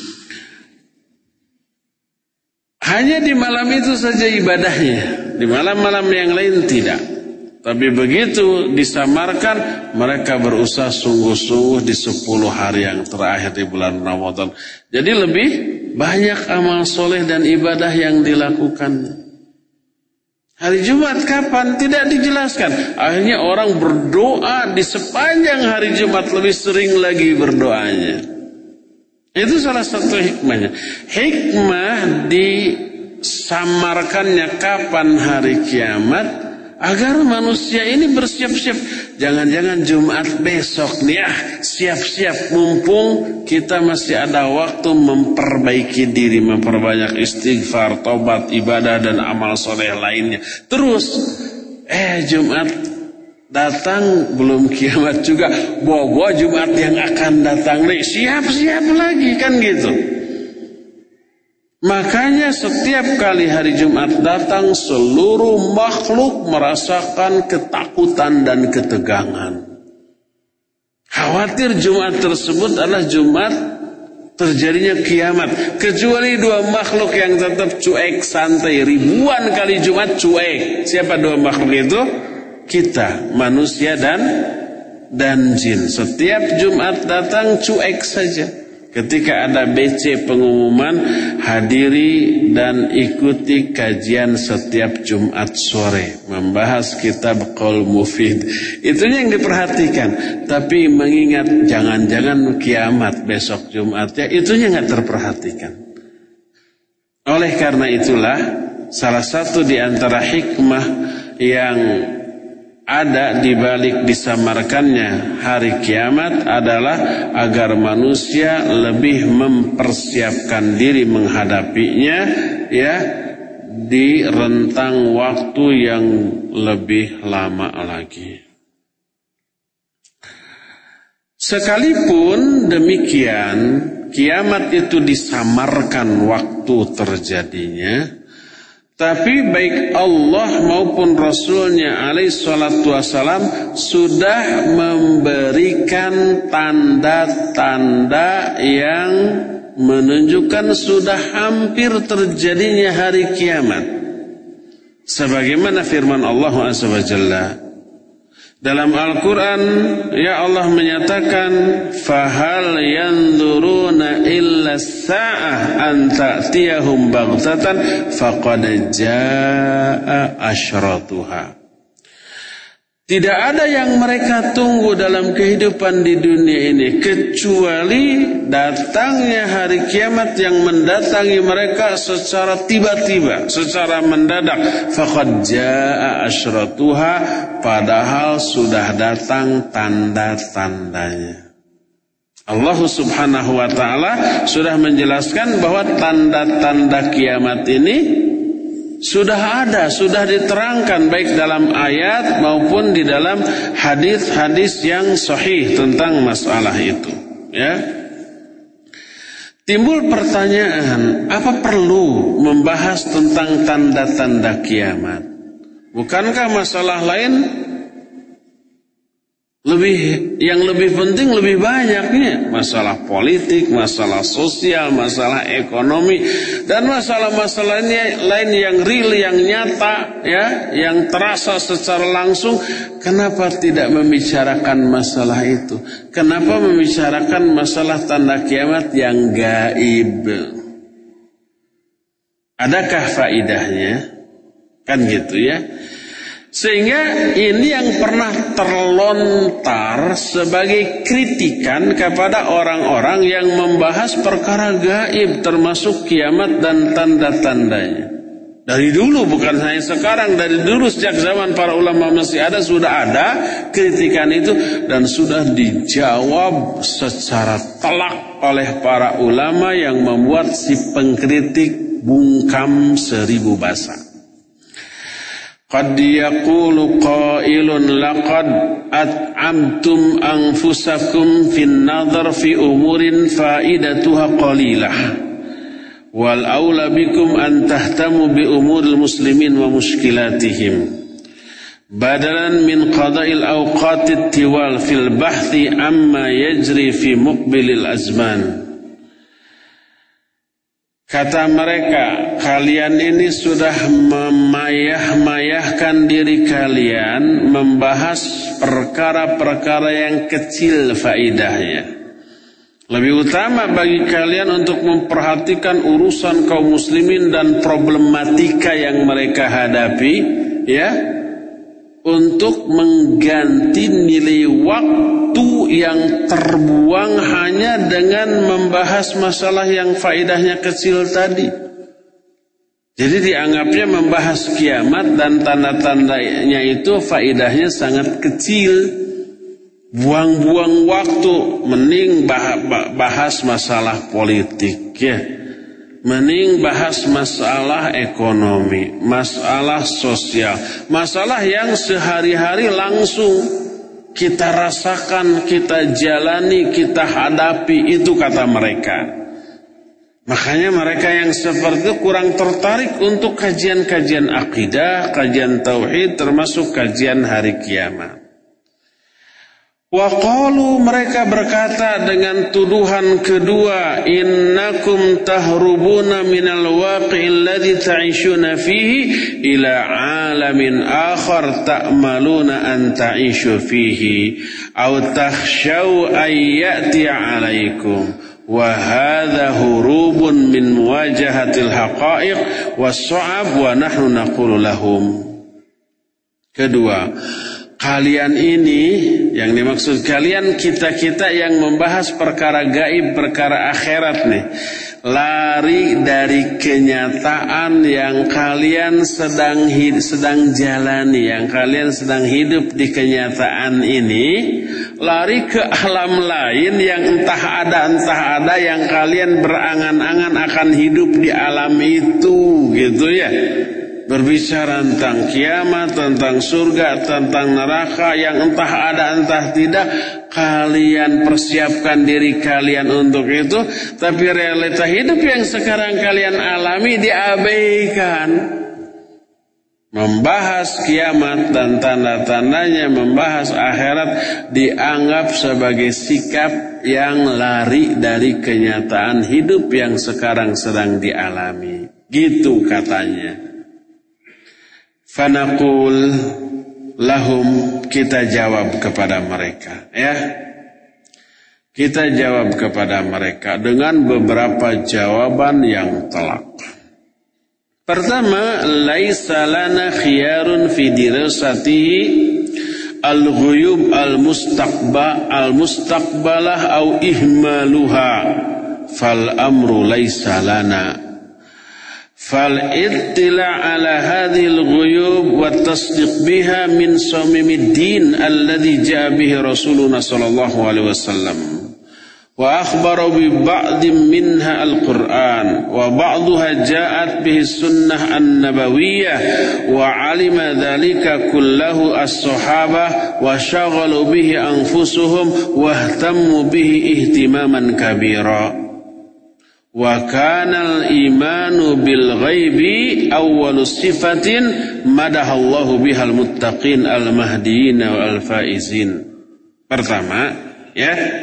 Speaker 1: Hanya di malam itu saja ibadahnya. Di malam-malam yang lain tidak. Tapi begitu disamarkan, mereka berusaha sungguh-sungguh di 10 hari yang terakhir di bulan Ramadan. Jadi lebih banyak amal soleh dan ibadah yang dilakukan. Hari Jumat kapan? Tidak dijelaskan. Akhirnya orang berdoa di sepanjang hari Jumat, lebih sering lagi berdoanya. Itu salah satu hikmahnya. Hikmah disamarkannya kapan hari kiamat, agar manusia ini bersiap-siap. Jangan-jangan Jumat besok nih siap-siap, mumpung kita masih ada waktu memperbaiki diri, memperbanyak istighfar, tobat, ibadah dan amal soleh lainnya. Terus Jumat datang belum kiamat juga, bobo Jumat yang akan datang nih, siap-siap lagi kan gitu. Makanya setiap kali hari Jumat datang, seluruh makhluk merasakan ketakutan dan ketegangan. Khawatir Jumat tersebut adalah Jumat terjadinya kiamat. Kecuali 2 makhluk yang tetap cuek, santai. Ribuan kali Jumat cuek. Siapa 2 makhluk itu? Kita, manusia dan jin. Setiap Jumat datang cuek saja. Ketika ada BC pengumuman, hadiri dan ikuti kajian setiap Jumat sore, membahas kitab Qaul Mufid. Itu yang diperhatikan. Tapi mengingat jangan-jangan kiamat besok Jumatnya, itunya nggak terperhatikan. Oleh karena itulah, salah satu di antara hikmah yang ada di balik disamarkannya hari kiamat adalah agar manusia lebih mempersiapkan diri menghadapinya ya di rentang waktu yang lebih lama lagi. Sekalipun demikian, kiamat itu disamarkan waktu terjadinya, tapi baik Allah maupun Rasulnya alaihi salatu wassalam sudah memberikan tanda-tanda yang menunjukkan sudah hampir terjadinya hari kiamat. Sebagaimana firman Allah azza wa jalla dalam Al-Quran, ya Allah menyatakan, fahal yanzuruna illa sa'ah an ta'tiyahum baghtatan faqad jaa'a asyratuha. Tidak ada yang mereka tunggu dalam kehidupan di dunia ini kecuali datangnya hari kiamat yang mendatangi mereka secara tiba-tiba, secara mendadak. Faqad jaa asyratuha, padahal sudah datang tanda-tandanya. Allah Subhanahu wa taala sudah menjelaskan bahwa tanda-tanda kiamat ini sudah ada, sudah diterangkan baik dalam ayat maupun di dalam hadis-hadis yang sahih tentang masalah itu, ya. Timbul pertanyaan, apa perlu membahas tentang tanda-tanda kiamat? Bukankah masalah lain yang lebih penting, lebih banyaknya? Masalah politik, masalah sosial, masalah ekonomi, dan masalah-masalah lain yang real, yang nyata, ya, yang terasa secara langsung. Kenapa tidak membicarakan masalah itu? Kenapa membicarakan masalah tanda kiamat yang gaib? Adakah faidahnya? Kan gitu, ya. Sehingga ini yang pernah terlontar sebagai kritikan kepada orang-orang yang membahas perkara gaib termasuk kiamat dan tanda-tandanya. Dari dulu, bukan hanya sekarang, dari dulu sejak zaman para ulama masih ada, sudah ada kritikan itu dan sudah dijawab secara telak oleh para ulama yang membuat si pengkritik bungkam 1000 bahasa. Qad yaqulu qailun laqad at'amtum anfusakum fin nadhar fi umurin faidatuha qalilah wal aula bikum an tahtamu bi umuril muslimin wa mushkilatihim badalan min qada'il awqatit tiwal fil bahthi amma yajri fi muqbilil azman. Kata mereka, kalian ini sudah memayah-mayahkan diri kalian membahas perkara-perkara yang kecil faidahnya. Lebih utama bagi kalian untuk memperhatikan urusan kaum muslimin dan problematika yang mereka hadapi, ya, untuk mengganti nilai waktu yang terbuang hanya dengan membahas masalah yang faedahnya kecil tadi. Jadi dianggapnya membahas kiamat dan tanda-tandanya itu faedahnya sangat kecil. Buang-buang waktu, mending bahas masalah politik, ya. Mending bahas masalah ekonomi, masalah sosial, masalah yang sehari-hari langsung kita rasakan, kita jalani, kita hadapi, itu kata mereka. Makanya mereka yang seperti itu kurang tertarik untuk kajian-kajian akidah, kajian tauhid, termasuk kajian hari kiamat. Waqalu, mereka berkata dengan tuduhan kedua, innakum tahrubuna minal waqi'il ladzi ta'ishuna fihi ila alamin akhar ta'maluna an ta'ishu fihi aw takhshaw an ya'ti 'alaikum wa hadha hurubun min muwajahatil haqa'iq was-su'ab wa nahnu naqulu lahum. Kedua, kalian ini, yang dimaksud kalian kita-kita yang membahas perkara gaib, perkara akhirat nih, lari dari kenyataan yang kalian sedang jalani, yang kalian sedang hidup di kenyataan ini, lari ke alam lain yang entah ada yang kalian berangan-angan akan hidup di alam itu, gitu ya. Berbicara tentang kiamat, tentang surga, tentang neraka yang entah ada entah tidak, kalian persiapkan diri kalian untuk itu, tapi realita hidup yang sekarang kalian alami diabaikan. Membahas kiamat dan tanda-tandanya, membahas akhirat dianggap sebagai sikap yang lari dari kenyataan hidup yang sekarang sedang dialami. Gitu katanya. Fanaqul lahum, kita jawab kepada mereka, ya. Kita jawab kepada mereka dengan beberapa jawaban yang telak. Pertama, laisa lana khiyarun fi dirasatihi al-ghuyub al-mustaqbalah au ihmaluha fal amru laysa lana fal ittila' ala hadhil ghuyub wa tasdiq biha min samimid din alladhi ja'a bihi rasuluna sallallahu alaihi wasallam wa akhbara bi ba'din minha al-Qur'an wa ba'daha ja'at bihi sunnah an-nabawiyyah wa 'alima dhalika kullahu as-sahabah wa shaghalu bihi anfusuhum wa ihtammu bihi ihtimaman kabira wa kana al-imanu bil ghaibi awwalu sifatin madahallahu bihal muttaqin al-mahdiyyin wal faizin. Pertama, ya,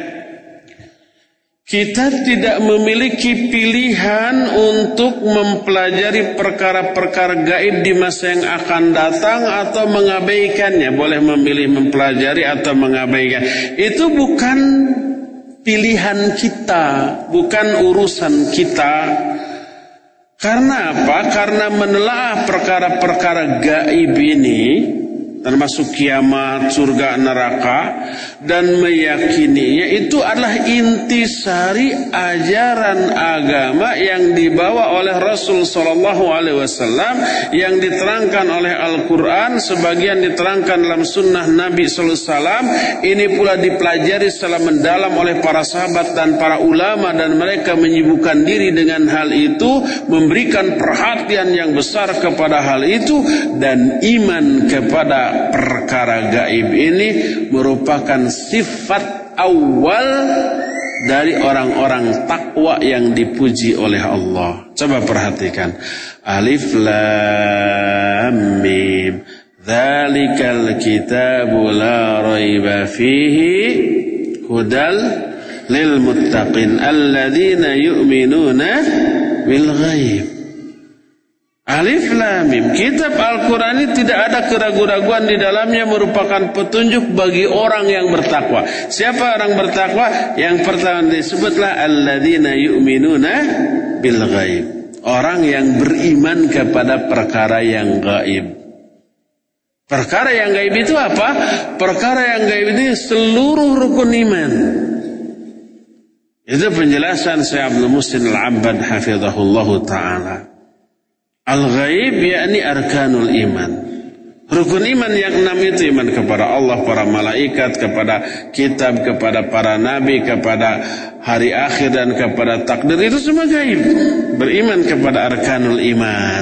Speaker 1: kita tidak memiliki pilihan untuk mempelajari perkara-perkara gaib di masa yang akan datang atau mengabaikannya. Boleh memilih mempelajari atau mengabaikan. Itu bukan pilihan kita, bukan urusan kita. Karena apa? Karena menelaah perkara-perkara gaib ini, termasuk kiamat, surga, neraka, dan meyakininya, itu adalah intisari ajaran agama yang dibawa oleh Rasul Sallallahu Alaihi Wasallam, yang diterangkan oleh Al-Quran, sebagian diterangkan dalam sunnah Nabi Sallallahu Alaihi Wasallam. Ini pula dipelajari secara mendalam oleh para sahabat dan para ulama, dan mereka menyibukkan diri dengan hal itu, memberikan perhatian yang besar kepada hal itu, dan iman kepada perkara gaib ini merupakan sifat awal dari orang-orang takwa yang dipuji oleh Allah. Coba perhatikan. Alif Lam Mim. Dzalikal kitabu la raiba fihi hudal lil muttaqin alladzina yu'minuna bil ghaib. Alif Lam Mim. Kitab Al-Quran ini tidak ada keraguan-raguan di dalamnya, merupakan petunjuk bagi orang yang bertakwa. Siapa orang bertakwa? Yang pertama disebutlah alladzina yu'minuna bil ghaib. Orang yang beriman kepada perkara yang gaib. Perkara yang gaib itu apa? Perkara yang gaib ini seluruh rukun iman. Itu penjelasan Syekh Abdul Muhsin Al-Abbad hafizahullahu ta'ala. Al-ghaib yakni arkanul iman. Rukun iman yang 6 itu iman kepada Allah, para malaikat, kepada kitab, kepada para nabi, kepada hari akhir, dan kepada takdir. Itu semua gaib. Beriman kepada arkanul iman.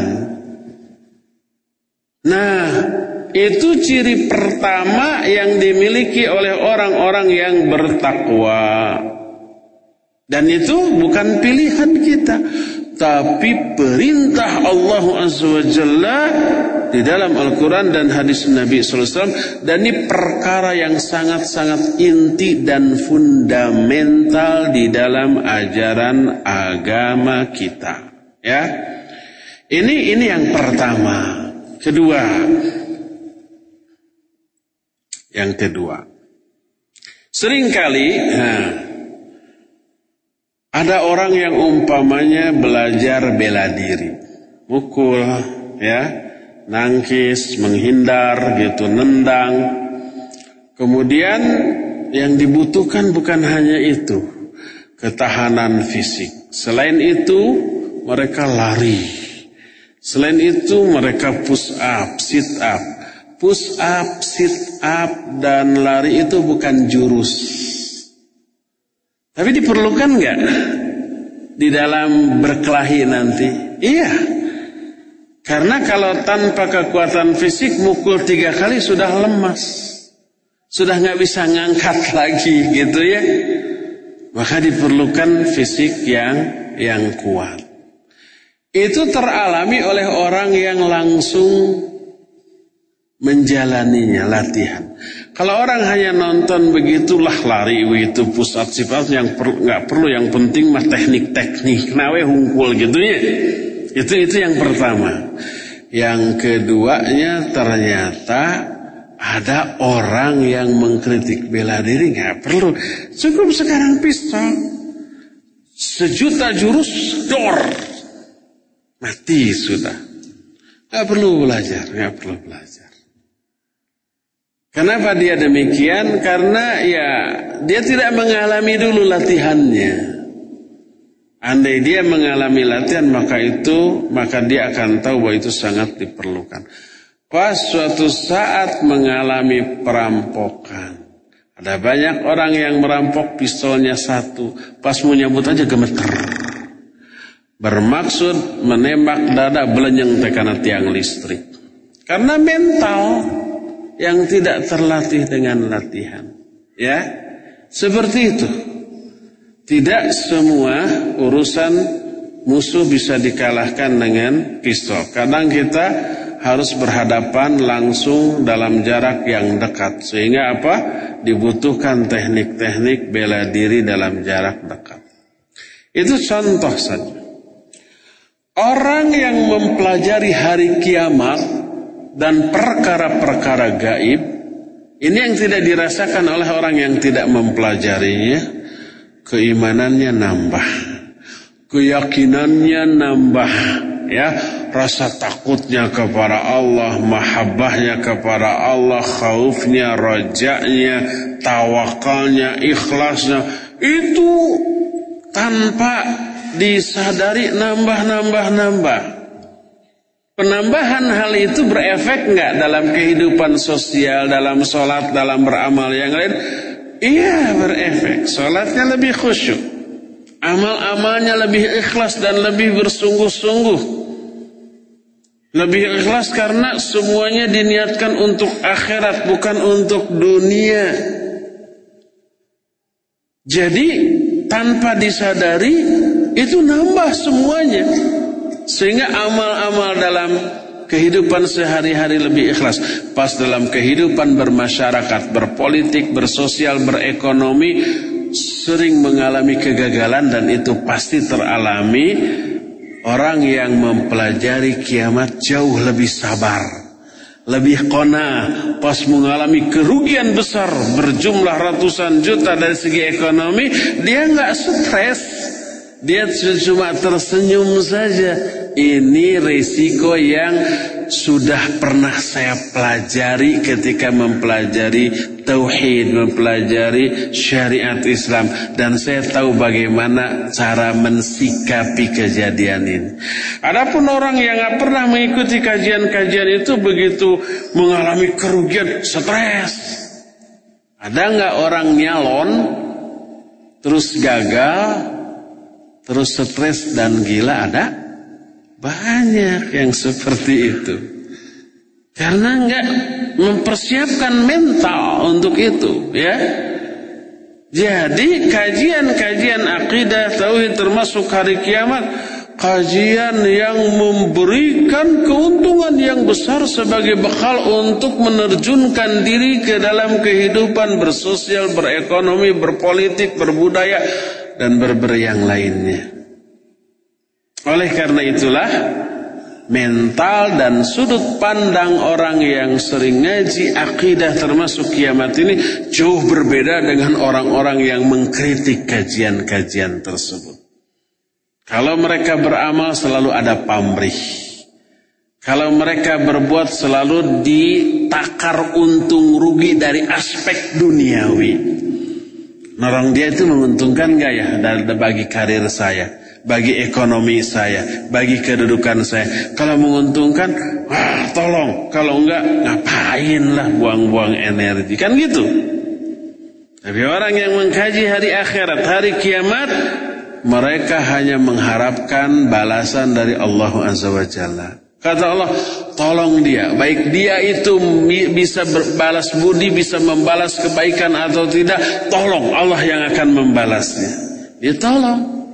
Speaker 1: Nah, itu ciri pertama yang dimiliki oleh orang-orang yang bertakwa. Dan itu bukan pilihan kita, tapi perintah Allah Azza wa Jalla di dalam Al-Quran dan hadis Nabi SAW. Dan ini perkara yang sangat-sangat inti dan fundamental di dalam ajaran agama kita. Ya, ini yang pertama. Yang kedua, seringkali ada orang yang umpamanya belajar bela diri, mukul, ya, nangkis, menghindar, gitu, nendang. Kemudian yang dibutuhkan bukan hanya itu, ketahanan fisik. Selain itu mereka lari. Selain itu mereka push up, sit up. Push up, sit up, dan lari itu bukan jurus. Tapi diperlukan enggak di dalam berkelahi nanti? Iya. Karena kalau tanpa kekuatan fisik, mukul 3 kali sudah lemas. Sudah enggak bisa ngangkat lagi, gitu ya. Maka diperlukan fisik yang kuat. Itu teralami oleh orang yang langsung menjalaninya, latihan. Kalau orang hanya nonton begitulah, lari begitu, push up, sifat yang nggak perlu, yang penting mah teknik nawe hungkul gitu ya. Itu yang pertama. Yang keduanya, ternyata ada orang yang mengkritik bela diri, nggak perlu. Cukup sekarang pistol, 1.000.000 jurus, dor, mati sudah. Nggak perlu belajar. Kenapa dia demikian? Karena ya dia tidak mengalami dulu latihannya. Andai dia mengalami latihan maka dia akan tahu bahwa itu sangat diperlukan. Pas suatu saat mengalami perampokan. Ada banyak orang yang merampok pistolnya satu, pas mau nyambut aja gemeter. Bermaksud menembak dada belenyeng tekana tiang listrik. Karena mental yang tidak terlatih dengan latihan. Ya, seperti itu. Tidak semua urusan musuh bisa dikalahkan dengan pistol. Kadang kita harus berhadapan langsung dalam jarak yang dekat. Sehingga apa? Dibutuhkan teknik-teknik bela diri dalam jarak dekat. Itu contoh saja. Orang yang mempelajari hari kiamat dan perkara-perkara gaib, ini yang tidak dirasakan oleh orang yang tidak mempelajarinya. Keimanannya nambah, keyakinannya nambah, ya, rasa takutnya kepada Allah, mahabbahnya kepada Allah, khaufnya, rajanya, tawakalnya, ikhlasnya, itu tanpa disadari nambah. Penambahan hal itu berefek enggak dalam kehidupan sosial, dalam sholat, dalam beramal yang lain? Iya, berefek. Sholatnya lebih khusyuk, amal-amalnya lebih ikhlas dan lebih bersungguh-sungguh. Lebih ikhlas karena semuanya diniatkan untuk akhirat, bukan untuk dunia. Jadi tanpa disadari itu nambah semuanya. Sehingga amal-amal dalam kehidupan sehari-hari lebih ikhlas. Pas dalam kehidupan bermasyarakat, berpolitik, bersosial, berekonomi, sering mengalami kegagalan, dan itu pasti teralami. Orang yang mempelajari kiamat jauh lebih sabar, lebih qanaah. Pas mengalami kerugian besar berjumlah ratusan juta dari segi ekonomi, dia nggak stres. Dia cuma tersenyum saja. Ini risiko yang sudah pernah saya pelajari ketika mempelajari tauhid, mempelajari syariat Islam, dan saya tahu bagaimana cara mensikapi kejadian ini. Adapun orang yang nggak pernah mengikuti kajian-kajian itu, begitu mengalami kerugian, stres. Ada nggak orang nyalon terus gagal, terus stres dan gila? Ada banyak yang seperti itu. Karena enggak mempersiapkan mental untuk itu, ya. Jadi kajian-kajian akidah tauhid termasuk hari kiamat, kajian yang memberikan keuntungan yang besar sebagai bekal untuk menerjunkan diri ke dalam kehidupan bersosial, berekonomi, berpolitik, berbudaya, dan yang lainnya. Oleh karena itulah mental dan sudut pandang orang yang sering ngaji akidah termasuk kiamat ini jauh berbeda dengan orang-orang yang mengkritik kajian-kajian tersebut. Kalau mereka beramal selalu ada pamrih. Kalau mereka berbuat selalu ditakar untung rugi dari aspek duniawi. Orang dia itu menguntungkan gak ya bagi karir saya, bagi ekonomi saya, bagi kedudukan saya? Kalau menguntungkan, tolong. Kalau enggak, ngapain lah buang-buang energi. Kan gitu. Tapi orang yang mengkaji hari akhirat, hari kiamat, mereka hanya mengharapkan balasan dari Allah Azza wa Jalla. Kata Allah, tolong dia. Baik dia itu bisa berbalas budi, bisa membalas kebaikan atau tidak, tolong Allah yang akan membalasnya. Dia tolong.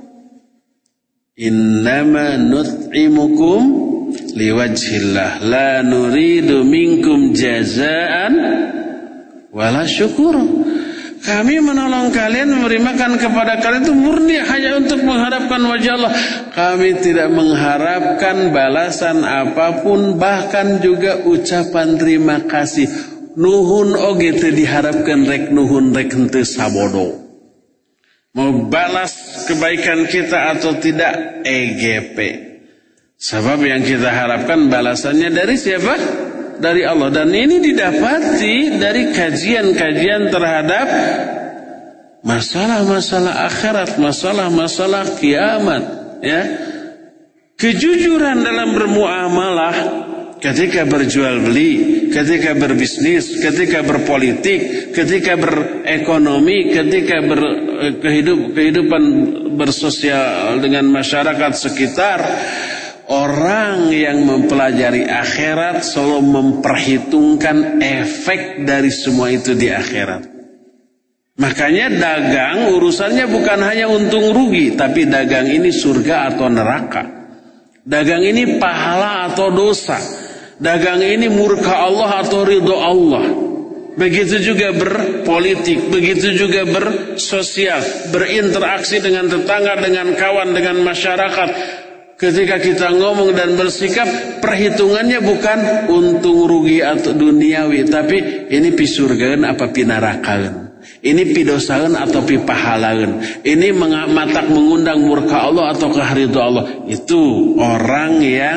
Speaker 1: Innama nut'imukum liwajhillah la nuridu minkum jazaan wala syukur. Kami menolong kalian, memberi makan kepada kalian itu murni hanya untuk mengharapkan wajah Allah. Kami tidak mengharapkan balasan apapun, bahkan juga ucapan terima kasih. Nuhun oge teu diharapkan rek nuhun rek henteu sabodo. Mau balas kebaikan kita atau tidak, EGP. Sebab yang kita harapkan balasannya dari siapa? dari Allah. Dan ini didapati dari kajian-kajian terhadap masalah-masalah akhirat, masalah-masalah kiamat, ya. Kejujuran dalam bermuamalah, ketika berjual beli, ketika berbisnis, ketika berpolitik, ketika berekonomi, ketika kehidupan bersosial dengan masyarakat sekitar. Orang yang mempelajari akhirat selalu memperhitungkan efek dari semua itu di akhirat. Makanya dagang urusannya bukan hanya untung rugi, tapi dagang ini surga atau neraka. Dagang ini pahala atau dosa. Dagang ini murka Allah atau ridho Allah. Begitu juga berpolitik, begitu juga bersosial, berinteraksi dengan tetangga, dengan kawan, dengan masyarakat. Ketika kita ngomong dan bersikap, perhitungannya bukan untung rugi atau duniawi, tapi ini pi surgaeun apa pi narakaeun. Ini pi dosaeun atau pi pahalaeun. Ini matak mengundang murka Allah atau ridho Allah. Itu orang yang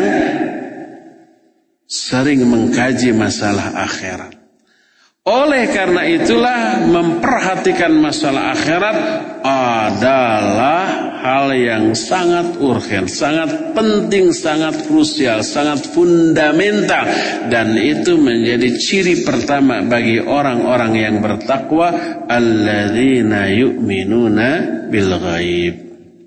Speaker 1: sering mengkaji masalah akhirat. Oleh karena itulah memperhatikan masalah akhirat adalah hal yang sangat urgen, sangat penting, sangat krusial, sangat fundamental. Dan itu menjadi ciri pertama bagi orang-orang yang bertakwa, alladzina yu'minuna bil ghaib.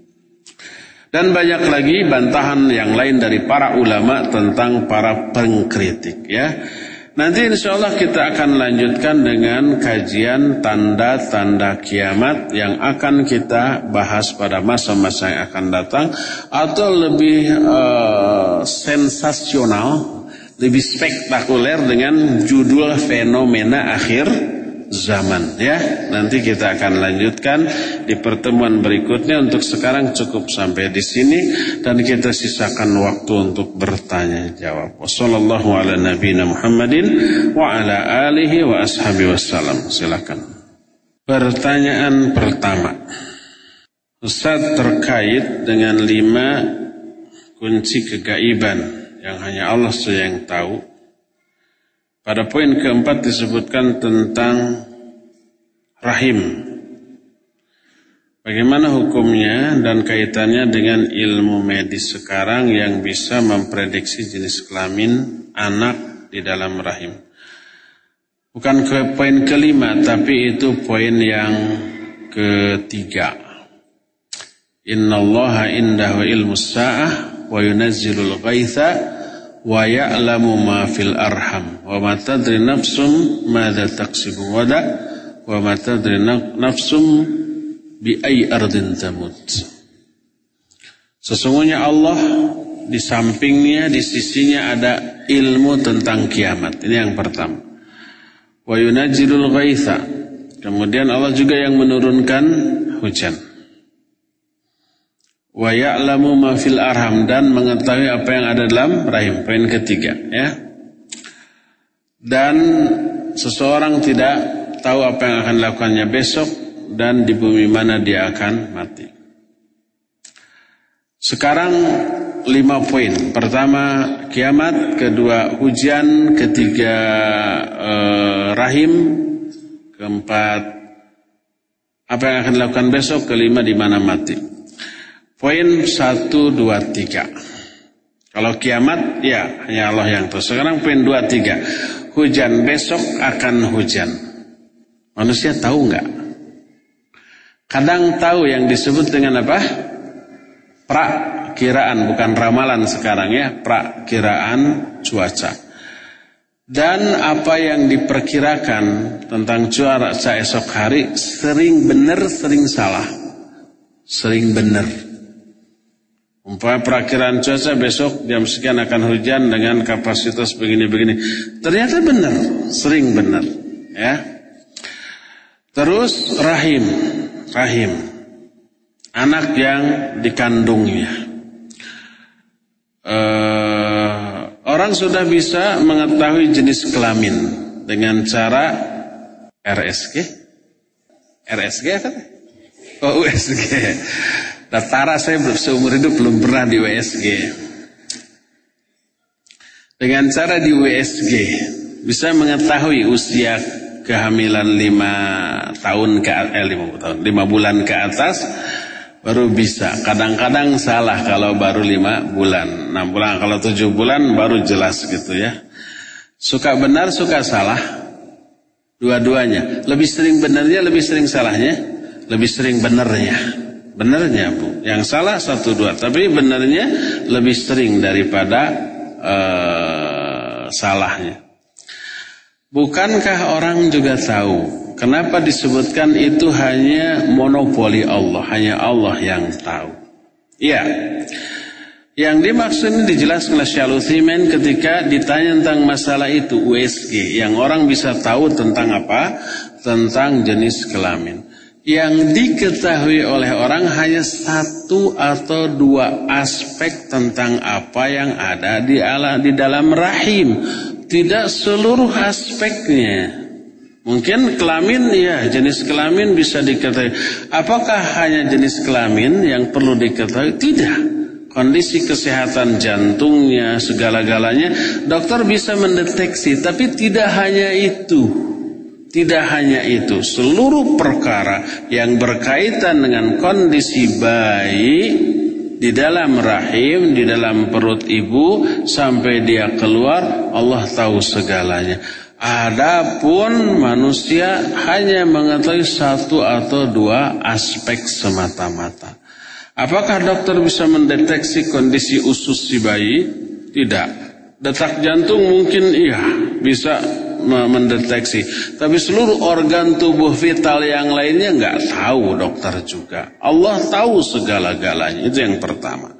Speaker 1: Dan banyak lagi bantahan yang lain dari para ulama tentang para pengkritik, ya. Nanti insyaallah kita akan lanjutkan dengan kajian tanda-tanda kiamat yang akan kita bahas pada masa-masa yang akan datang, atau lebih sensasional, lebih spektakuler dengan judul fenomena akhir zaman, ya. Nanti kita akan lanjutkan di pertemuan berikutnya. Untuk sekarang cukup sampai di sini dan kita sisakan waktu untuk bertanya jawab. Wassallallahu ala nabiyina Muhammadin wa ala alihi wa ashabihi wasallam. Silakan. Pertanyaan pertama, Ustaz, terkait dengan 5 kunci kegaiban yang hanya Allah saja yang tahu. Pada poin keempat disebutkan tentang rahim. Bagaimana hukumnya dan kaitannya dengan ilmu medis sekarang yang bisa memprediksi jenis kelamin anak di dalam rahim? Bukan ke poin kelima, tapi itu poin yang ketiga. Innallaha indahu ilmus sa'ah wa yunazzilul ghaitha wa ya'lamu ma fil arham wa ma tadri nafsum madza taksibu wada wa ma tadri nafsum bi ayyi ardin tamut. Sesungguhnya Allah di sampingnya, di sisinya ada ilmu tentang kiamat. Ini yang pertama. Wa yunazzilul ghaitha. Kemudian Allah juga yang menurunkan hujan. Wa ya'lamu ma fil arham, dan mengetahui apa yang ada dalam rahim. Poin ketiga, ya. Dan seseorang tidak tahu apa yang akan dilakukannya besok dan di bumi mana dia akan mati. Sekarang 5 poin. Pertama kiamat, kedua hujan, ketiga rahim, keempat apa yang akan dilakukan besok, kelima di mana mati. Poin 1, 2, 3. Kalau kiamat, ya hanya Allah yang tahu. Sekarang poin 2, 3. Hujan, besok akan hujan. Manusia tahu enggak? Kadang tahu yang disebut dengan apa? Prakiraan, bukan ramalan sekarang, ya. Prakiraan cuaca. Dan apa yang diperkirakan tentang cuaca esok hari sering benar, sering salah. Sering benar. Umpama perakiraan cuaca besok jam sekian akan hujan dengan kapasitas begini-begini. Ternyata benar, sering benar, ya. Terus rahim. Anak yang dikandungnya. Orang sudah bisa mengetahui jenis kelamin dengan cara RSG. RSG apa? Oh, USG. Tara saya seumur hidup belum pernah di USG. Dengan cara di USG bisa mengetahui usia kehamilan 5 bulan ke atas baru bisa. Kadang-kadang salah kalau baru 5 bulan, 6 bulan, kalau 7 bulan baru jelas gitu ya. Suka benar, suka salah, dua-duanya. Lebih sering benarnya, lebih sering salahnya, lebih sering benernya. Benernya Bu, yang salah 1, 2, tapi benernya lebih sering daripada salahnya. Bukankah orang juga tahu kenapa disebutkan itu hanya monopoli Allah, hanya Allah yang tahu? Ya, yang dimaksud ini dijelaskan oleh Syekh Utsaimin ketika ditanya tentang masalah itu USG, yang orang bisa tahu tentang apa? Tentang jenis kelamin. Yang diketahui oleh orang hanya 1 atau 2 aspek tentang apa yang ada di dalam rahim, tidak seluruh aspeknya. Mungkin kelamin, ya jenis kelamin bisa diketahui. Apakah hanya jenis kelamin yang perlu diketahui? Tidak. Kondisi kesehatan jantungnya, segala-galanya dokter bisa mendeteksi, tapi tidak hanya itu. Tidak hanya itu, seluruh perkara yang berkaitan dengan kondisi bayi di dalam rahim, di dalam perut ibu sampai dia keluar, Allah tahu segalanya. Adapun manusia hanya mengetahui 1 atau 2 aspek semata-mata. Apakah dokter bisa mendeteksi kondisi usus si bayi? Tidak. Detak jantung mungkin iya, bisa mendeteksi, tapi seluruh organ tubuh vital yang lainnya nggak tahu dokter juga. Allah tahu segala-galanya, itu yang pertama.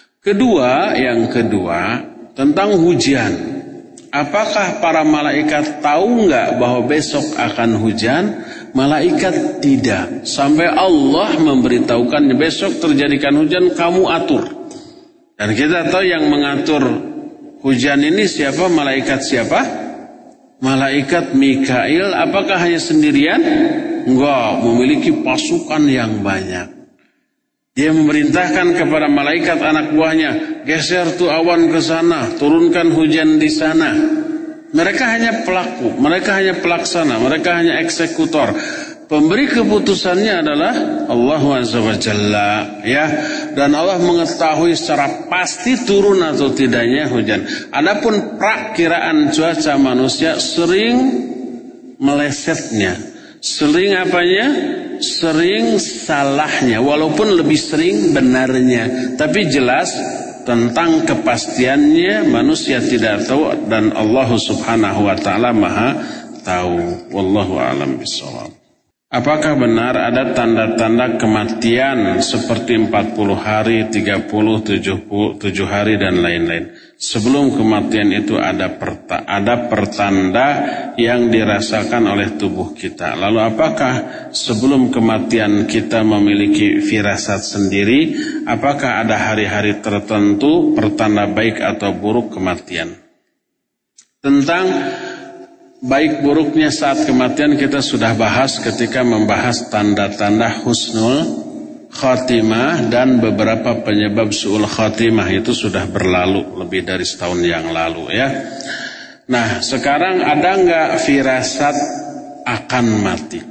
Speaker 1: Yang kedua tentang hujan. Apakah para malaikat tahu nggak bahwa besok akan hujan? Malaikat tidak. Sampai Allah memberitahukan besok terjadikan hujan, kamu atur. Dan kita tahu yang mengatur hujan ini siapa? Malaikat siapa? Malaikat Mikail. Apakah hanya sendirian? Enggak, memiliki pasukan yang banyak. Dia memerintahkan kepada malaikat anak buahnya, geser tuh awan ke sana, turunkan hujan di sana. Mereka hanya pelaku, mereka hanya pelaksana, mereka hanya eksekutor. Pemberi keputusannya adalah Allah Azza wa Jalla, ya. Dan Allah mengetahui secara pasti turun atau tidaknya hujan. Adapun prakiraan cuaca manusia sering melesetnya, sering apanya? Sering salahnya, walaupun lebih sering benarnya. Tapi jelas tentang kepastiannya manusia tidak tahu, dan Allah Subhanahu wa taala Maha tahu. Wallahu a'lam bishawab. Apakah benar ada tanda-tanda kematian seperti 40 hari, 30, 7 hari dan lain-lain? Sebelum kematian itu ada pertanda yang dirasakan oleh tubuh kita. Lalu apakah sebelum kematian kita memiliki firasat sendiri? Apakah ada hari-hari tertentu pertanda baik atau buruk kematian? Tentang baik buruknya saat kematian kita sudah bahas ketika membahas tanda-tanda husnul khatimah dan beberapa penyebab su'ul khatimah. Itu sudah berlalu lebih dari setahun yang lalu, ya. Nah, sekarang ada enggak firasat akan mati?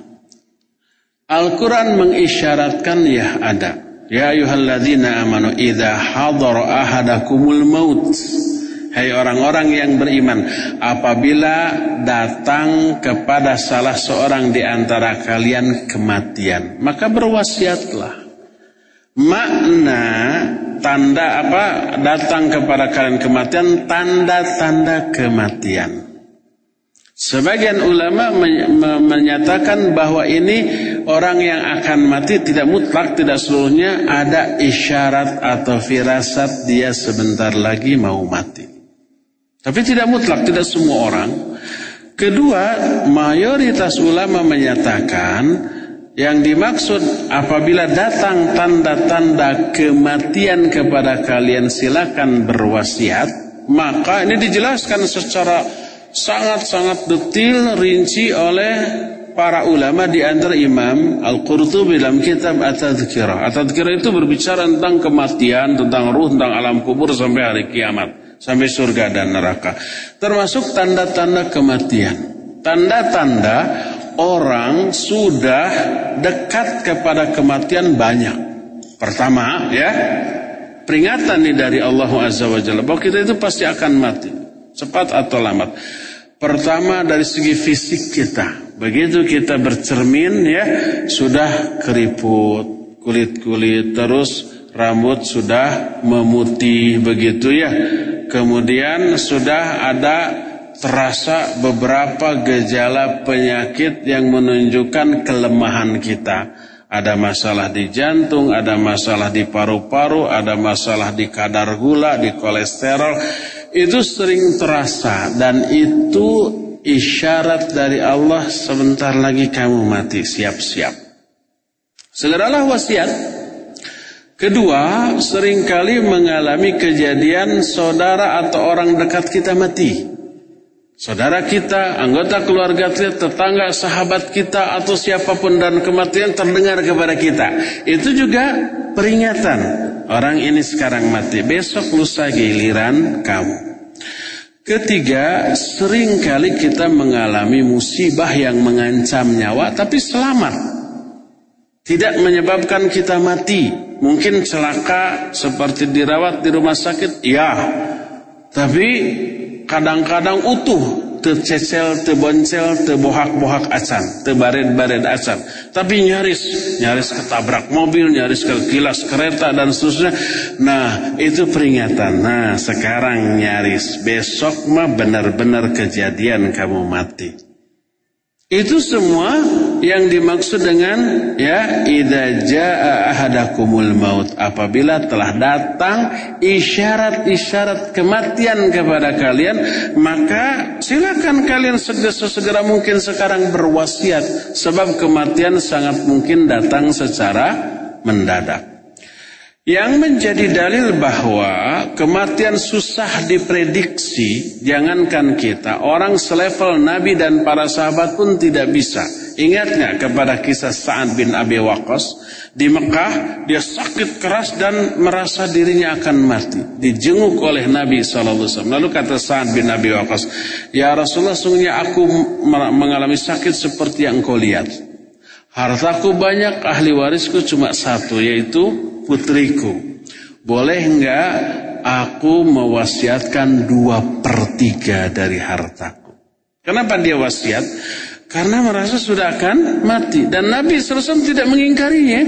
Speaker 1: Al-Quran mengisyaratkan, ya ada. Ya ayyuhalladzina amanu idza hadara ahadakumul maut. Hai orang-orang yang beriman, apabila datang kepada salah seorang di antara kalian kematian, maka berwasiatlah. Makna tanda apa datang kepada kalian kematian? Tanda-tanda kematian. Sebagian ulama menyatakan bahwa ini orang yang akan mati tidak mutlak, tidak seluruhnya ada isyarat atau firasat dia sebentar lagi mau mati. Tapi tidak mutlak, tidak semua orang. Kedua, mayoritas ulama menyatakan yang dimaksud apabila datang tanda-tanda kematian kepada kalian silakan berwasiat. Maka ini dijelaskan secara sangat-sangat detail, rinci oleh para ulama, di antara Imam Al-Qurtubi dalam kitab At-Tadhkirah. At-Tadhkirah itu berbicara tentang kematian, tentang ruh, tentang alam kubur sampai hari kiamat. sampai surga dan neraka. Termasuk tanda-tanda kematian. Tanda-tanda orang sudah dekat kepada kematian banyak. Pertama ya, peringatan nih dari Allah Azza wa Jalla bahwa kita itu pasti akan mati, cepat atau lambat. Pertama dari segi fisik kita. Begitu kita bercermin ya, sudah keriput, kulit-kulit, terus rambut sudah memutih begitu ya. Kemudian sudah ada terasa beberapa gejala penyakit yang menunjukkan kelemahan kita. Ada masalah di jantung, ada masalah di paru-paru, ada masalah di kadar gula, di kolesterol. Itu sering terasa dan itu isyarat dari Allah, sebentar lagi kamu mati, siap-siap. Segeralah wasiat. Kedua, seringkali mengalami kejadian saudara atau orang dekat kita mati. Saudara kita, anggota keluarga kita, tetangga, sahabat kita, atau siapapun, dan kematian terdengar kepada kita. Itu juga peringatan. Orang ini sekarang mati, besok lusa giliran kamu. Ketiga, seringkali kita mengalami musibah yang mengancam nyawa, tapi selamat. Tidak menyebabkan kita mati. Mungkin celaka seperti dirawat di rumah sakit, ya. Tapi kadang-kadang utuh, tercecel, terboncel, terbohak-bohak acan, terbaret-baret acan. Tapi nyaris ketabrak mobil, nyaris kekilas kereta dan seterusnya. Nah, itu peringatan. Nah, sekarang nyaris, besok mah benar-benar kejadian kamu mati. Itu semua yang dimaksud dengan ya, idza jaa ahadakumul maut, apabila telah datang isyarat-isyarat kematian kepada kalian, maka silakan kalian sesegera mungkin sekarang berwasiat, sebab kematian sangat mungkin datang secara mendadak. Yang menjadi dalil bahwa kematian susah diprediksi, jangankan kita, orang selevel Nabi dan para sahabat pun tidak bisa. Ingat nggak kepada kisah Sa'ad bin Abi Waqqas di Mekah? Dia sakit keras dan merasa dirinya akan mati, dijenguk oleh Nabi SAW. Lalu kata Sa'ad bin Abi Waqqas, ya Rasulullah, sungguhnya aku mengalami sakit seperti yang engkau lihat. Hartaku banyak, ahli warisku cuma satu, yaitu putriku. Boleh enggak aku mewasiatkan 2/3 dari hartaku? Kenapa dia wasiat? Karena merasa sudah akan mati. Dan Nabi SAW tidak mengingkarinya.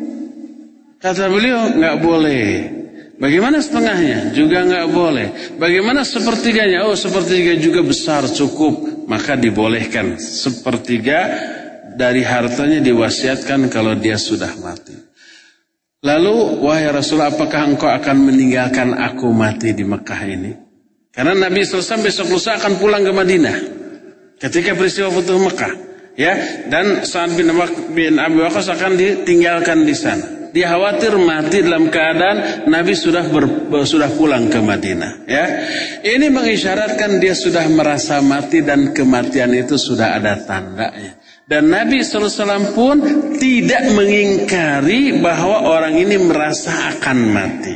Speaker 1: Kata beliau, enggak boleh. Bagaimana setengahnya? Juga enggak boleh. Bagaimana sepertiganya? Oh, sepertiga juga besar, cukup. Maka dibolehkan. Sepertiga dari hartanya diwasiatkan kalau dia sudah mati. Lalu, wahai Rasulullah, apakah engkau akan meninggalkan aku mati di Mekah ini? Karena Nabi SAW besok lusa akan pulang ke Madinah ketika peristiwa Futuh Mekah, ya. Dan Sa'ad bin Abi Waqqas akan ditinggalkan di sana. Dia khawatir mati dalam keadaan Nabi sudah pulang ke Madinah, ya. Ini mengisyaratkan dia sudah merasa mati dan kematian itu sudah ada tandanya. Dan Nabi SAW pun tidak mengingkari bahwa orang ini merasa akan mati.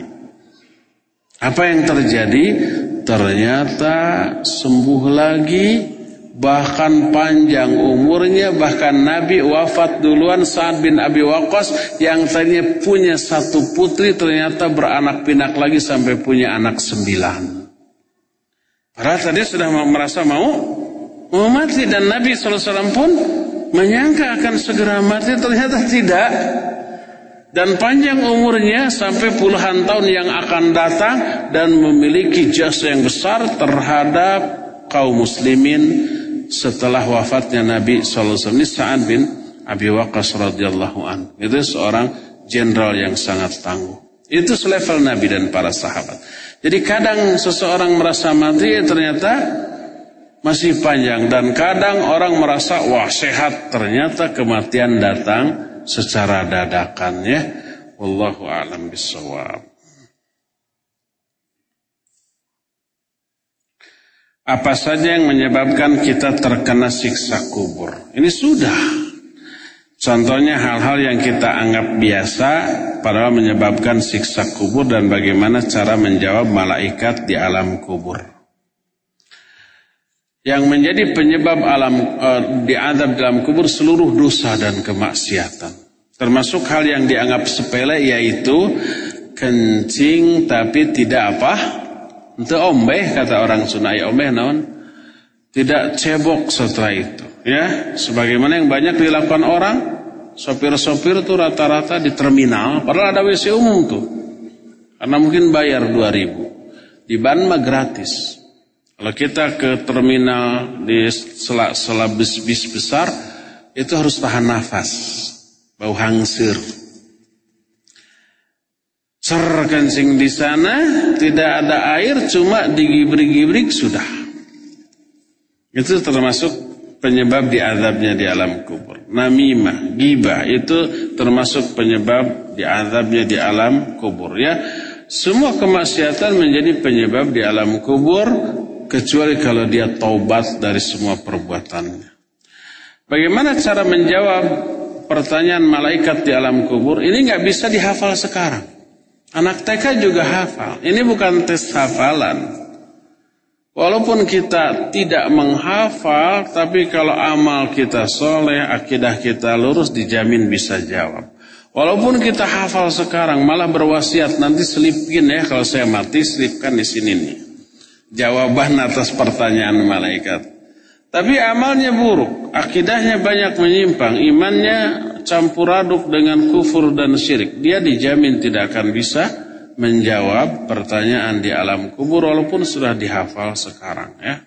Speaker 1: Apa yang terjadi? Ternyata sembuh lagi, bahkan panjang umurnya. Bahkan Nabi wafat duluan. Sa'ad bin Abi Waqqas yang tadinya punya 1 putri, ternyata beranak pinak lagi sampai punya anak 9. Padahal tadi sudah merasa mau mati, dan Nabi SAW pun menyangka akan segera mati, ternyata tidak. Dan panjang umurnya sampai puluhan tahun yang akan datang, dan memiliki jasa yang besar terhadap kaum muslimin setelah wafatnya Nabi SAW. Ini Sa'ad bin Abi Waqqas radhiyallahu anhu. Itu seorang jenderal yang sangat tangguh. Itu selevel Nabi dan para sahabat. Jadi kadang seseorang merasa mati, ternyata masih panjang. Dan kadang orang merasa wah sehat, ternyata kematian datang secara dadakan, ya. Wallahu a'lam bishawab. Apa saja yang menyebabkan kita terkena siksa kubur? Ini sudah Contohnya hal-hal yang kita anggap biasa padahal menyebabkan siksa kubur dan bagaimana cara menjawab malaikat di alam kubur. Yang menjadi penyebab diazab dalam kubur seluruh dosa dan kemaksiatan. Termasuk hal yang dianggap sepele yaitu kencing tapi tidak apa? Itu ombeh kata orang Sunda, ya ombeh naon? Tidak cebok setelah itu. Ya, sebagaimana yang banyak dilakukan orang, sopir-sopir tuh rata-rata di terminal, padahal ada WC umum tuh. Karena mungkin bayar 2.000. Di ban mah gratis. Kalau kita ke terminal di sela bis besar, itu harus tahan nafas, bau hangsir. Kencing di sana, tidak ada air, cuma digibrik-gibrik sudah. Itu termasuk penyebab diazabnya di alam kubur. Namimah, ghibah itu termasuk penyebab diazabnya di alam kubur. Ya, semua kemaksiatan menjadi penyebab di alam kubur kecuali kalau dia taubat dari semua perbuatannya. Bagaimana cara menjawab pertanyaan malaikat di alam kubur? Ini nggak bisa dihafal sekarang. Anak TK juga hafal. Ini bukan tes hafalan. Walaupun kita tidak menghafal, tapi kalau amal kita soleh, akidah kita lurus, dijamin bisa jawab. Walaupun kita hafal sekarang, malah berwasiat, nanti selipin ya, kalau saya mati selipkan di sini nih jawaban atas pertanyaan malaikat. Tapi amalnya buruk, akidahnya banyak menyimpang, imannya campur aduk dengan kufur dan syirik. Dia dijamin tidak akan bisa menjawab pertanyaan di alam kubur walaupun sudah dihafal sekarang ya.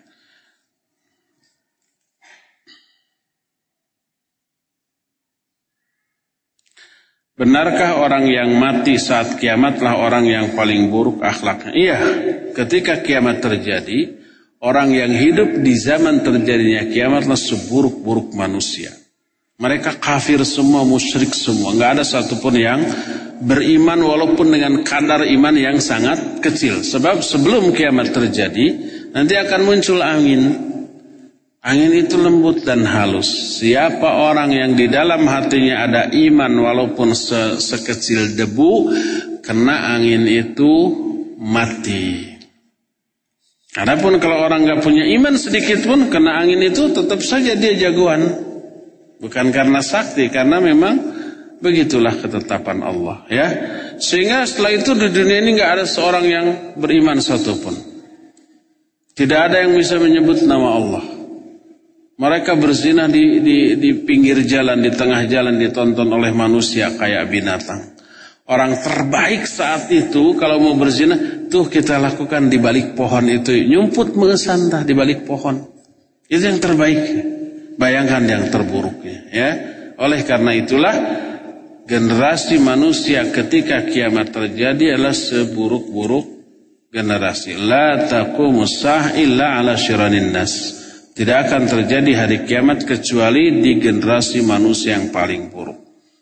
Speaker 1: Benarkah orang yang mati saat kiamatlah orang yang paling buruk akhlaknya? Iya, ketika kiamat terjadi, orang yang hidup di zaman terjadinya kiamatlah seburuk-buruk manusia. Mereka kafir semua, musyrik semua. Nggak ada satupun yang beriman walaupun dengan kadar iman yang sangat kecil. Sebab sebelum kiamat terjadi, nanti akan muncul angin. Angin itu lembut dan halus. Siapa orang yang di dalam hatinya ada iman walaupun sekecil debu, kena angin itu mati. Adapun kalau orang nggak punya iman sedikit pun, kena angin itu tetap saja dia jagoan. Bukan karena sakti, karena memang begitulah ketetapan Allah ya. Sehingga setelah itu di dunia ini nggak ada seorang yang beriman satupun. Tidak ada yang bisa menyebut nama Allah. Mereka berzina di pinggir jalan, di tengah jalan, ditonton oleh manusia kayak binatang. Orang terbaik saat itu kalau mau berzina, tuh kita lakukan di balik pohon itu, nyumput mengesantah di balik pohon. Itu yang terbaik. Bayangkan yang terburuknya ya. Oleh karena itulah generasi manusia ketika kiamat terjadi adalah seburuk-buruk generasi. La taqumus sa'ah illa ala syiranin nas. Tidak akan terjadi hari kiamat kecuali di generasi manusia yang paling buruk.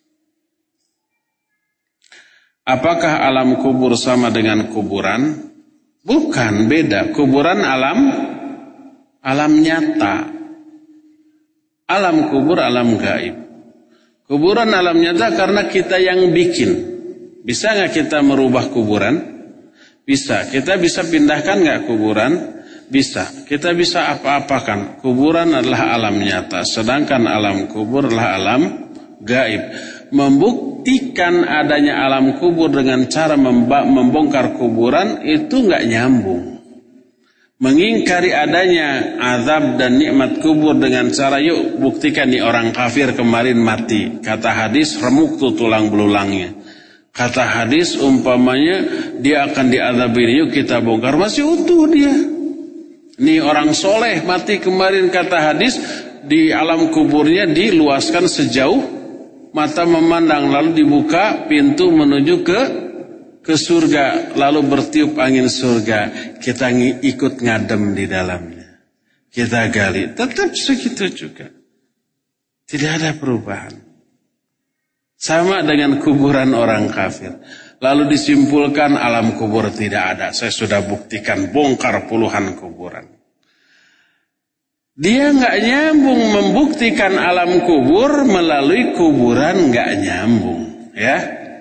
Speaker 1: Apakah alam kubur sama dengan kuburan? Bukan, beda. Kuburan alam nyata. Alam kubur alam gaib. Kuburan alam nyata karena kita yang bikin. Bisa nggak kita merubah kuburan? Bisa. Kita bisa pindahkan nggak kuburan? Bisa. Kita bisa apa-apakan. Kuburan adalah alam nyata. Sedangkan alam kubur adalah alam gaib. Membuktikan adanya alam kubur dengan cara membongkar kuburan itu nggak nyambung. Mengingkari adanya azab dan nikmat kubur dengan cara yuk buktikan nih orang kafir kemarin mati. Kata hadis remuk tuh tulang belulangnya. Kata hadis umpamanya dia akan diazabi, yuk kita bongkar, masih utuh dia. Nih orang soleh mati kemarin kata hadis, di alam kuburnya diluaskan sejauh mata memandang, lalu dibuka pintu menuju ke surga, lalu bertiup angin surga, kita ikut ngadem di dalamnya, kita gali, tetap segitu juga, tidak ada perubahan. Sama dengan kuburan orang kafir. Lalu disimpulkan alam kubur tidak ada. Saya sudah buktikan, bongkar puluhan kuburan. Dia nggak nyambung membuktikan alam kubur melalui kuburan, nggak nyambung, ya.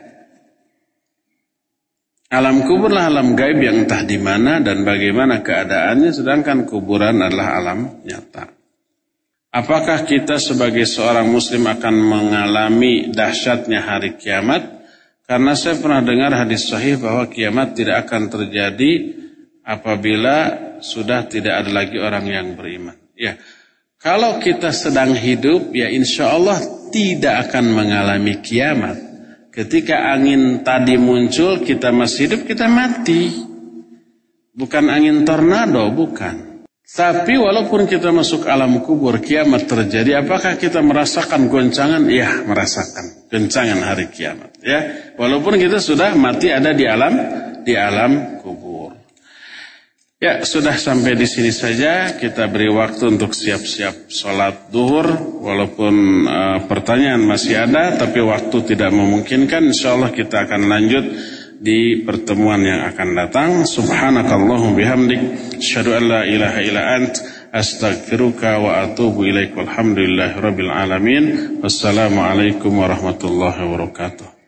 Speaker 1: Alam kubur lah alam gaib yang entah di mana dan bagaimana keadaannya, sedangkan kuburan adalah alam nyata. Apakah kita sebagai seorang muslim akan mengalami dahsyatnya hari kiamat? Karena saya pernah dengar hadis sahih bahwa kiamat tidak akan terjadi apabila sudah tidak ada lagi orang yang beriman. Ya, kalau kita sedang hidup, ya insya Allah tidak akan mengalami kiamat. Ketika angin tadi muncul, kita masih hidup, kita mati. Bukan angin tornado, bukan. Tapi walaupun kita masuk alam kubur, kiamat terjadi, apakah kita merasakan goncangan? Ya, merasakan goncangan hari kiamat. Ya, walaupun kita sudah mati ada di alam kubur. Ya, sudah sampai di sini saja. Kita beri waktu untuk siap-siap sholat duhur. Walaupun pertanyaan masih ada, tapi waktu tidak memungkinkan. InsyaAllah kita akan lanjut di pertemuan yang akan datang. Subhanakallahumma bihamdik, asyhadu an la ilaha illa ant, astaghfiruka wa atubu ilaik. Walhamdulillahi rabbil alamin. Wassalamualaikum warahmatullahi wabarakatuh.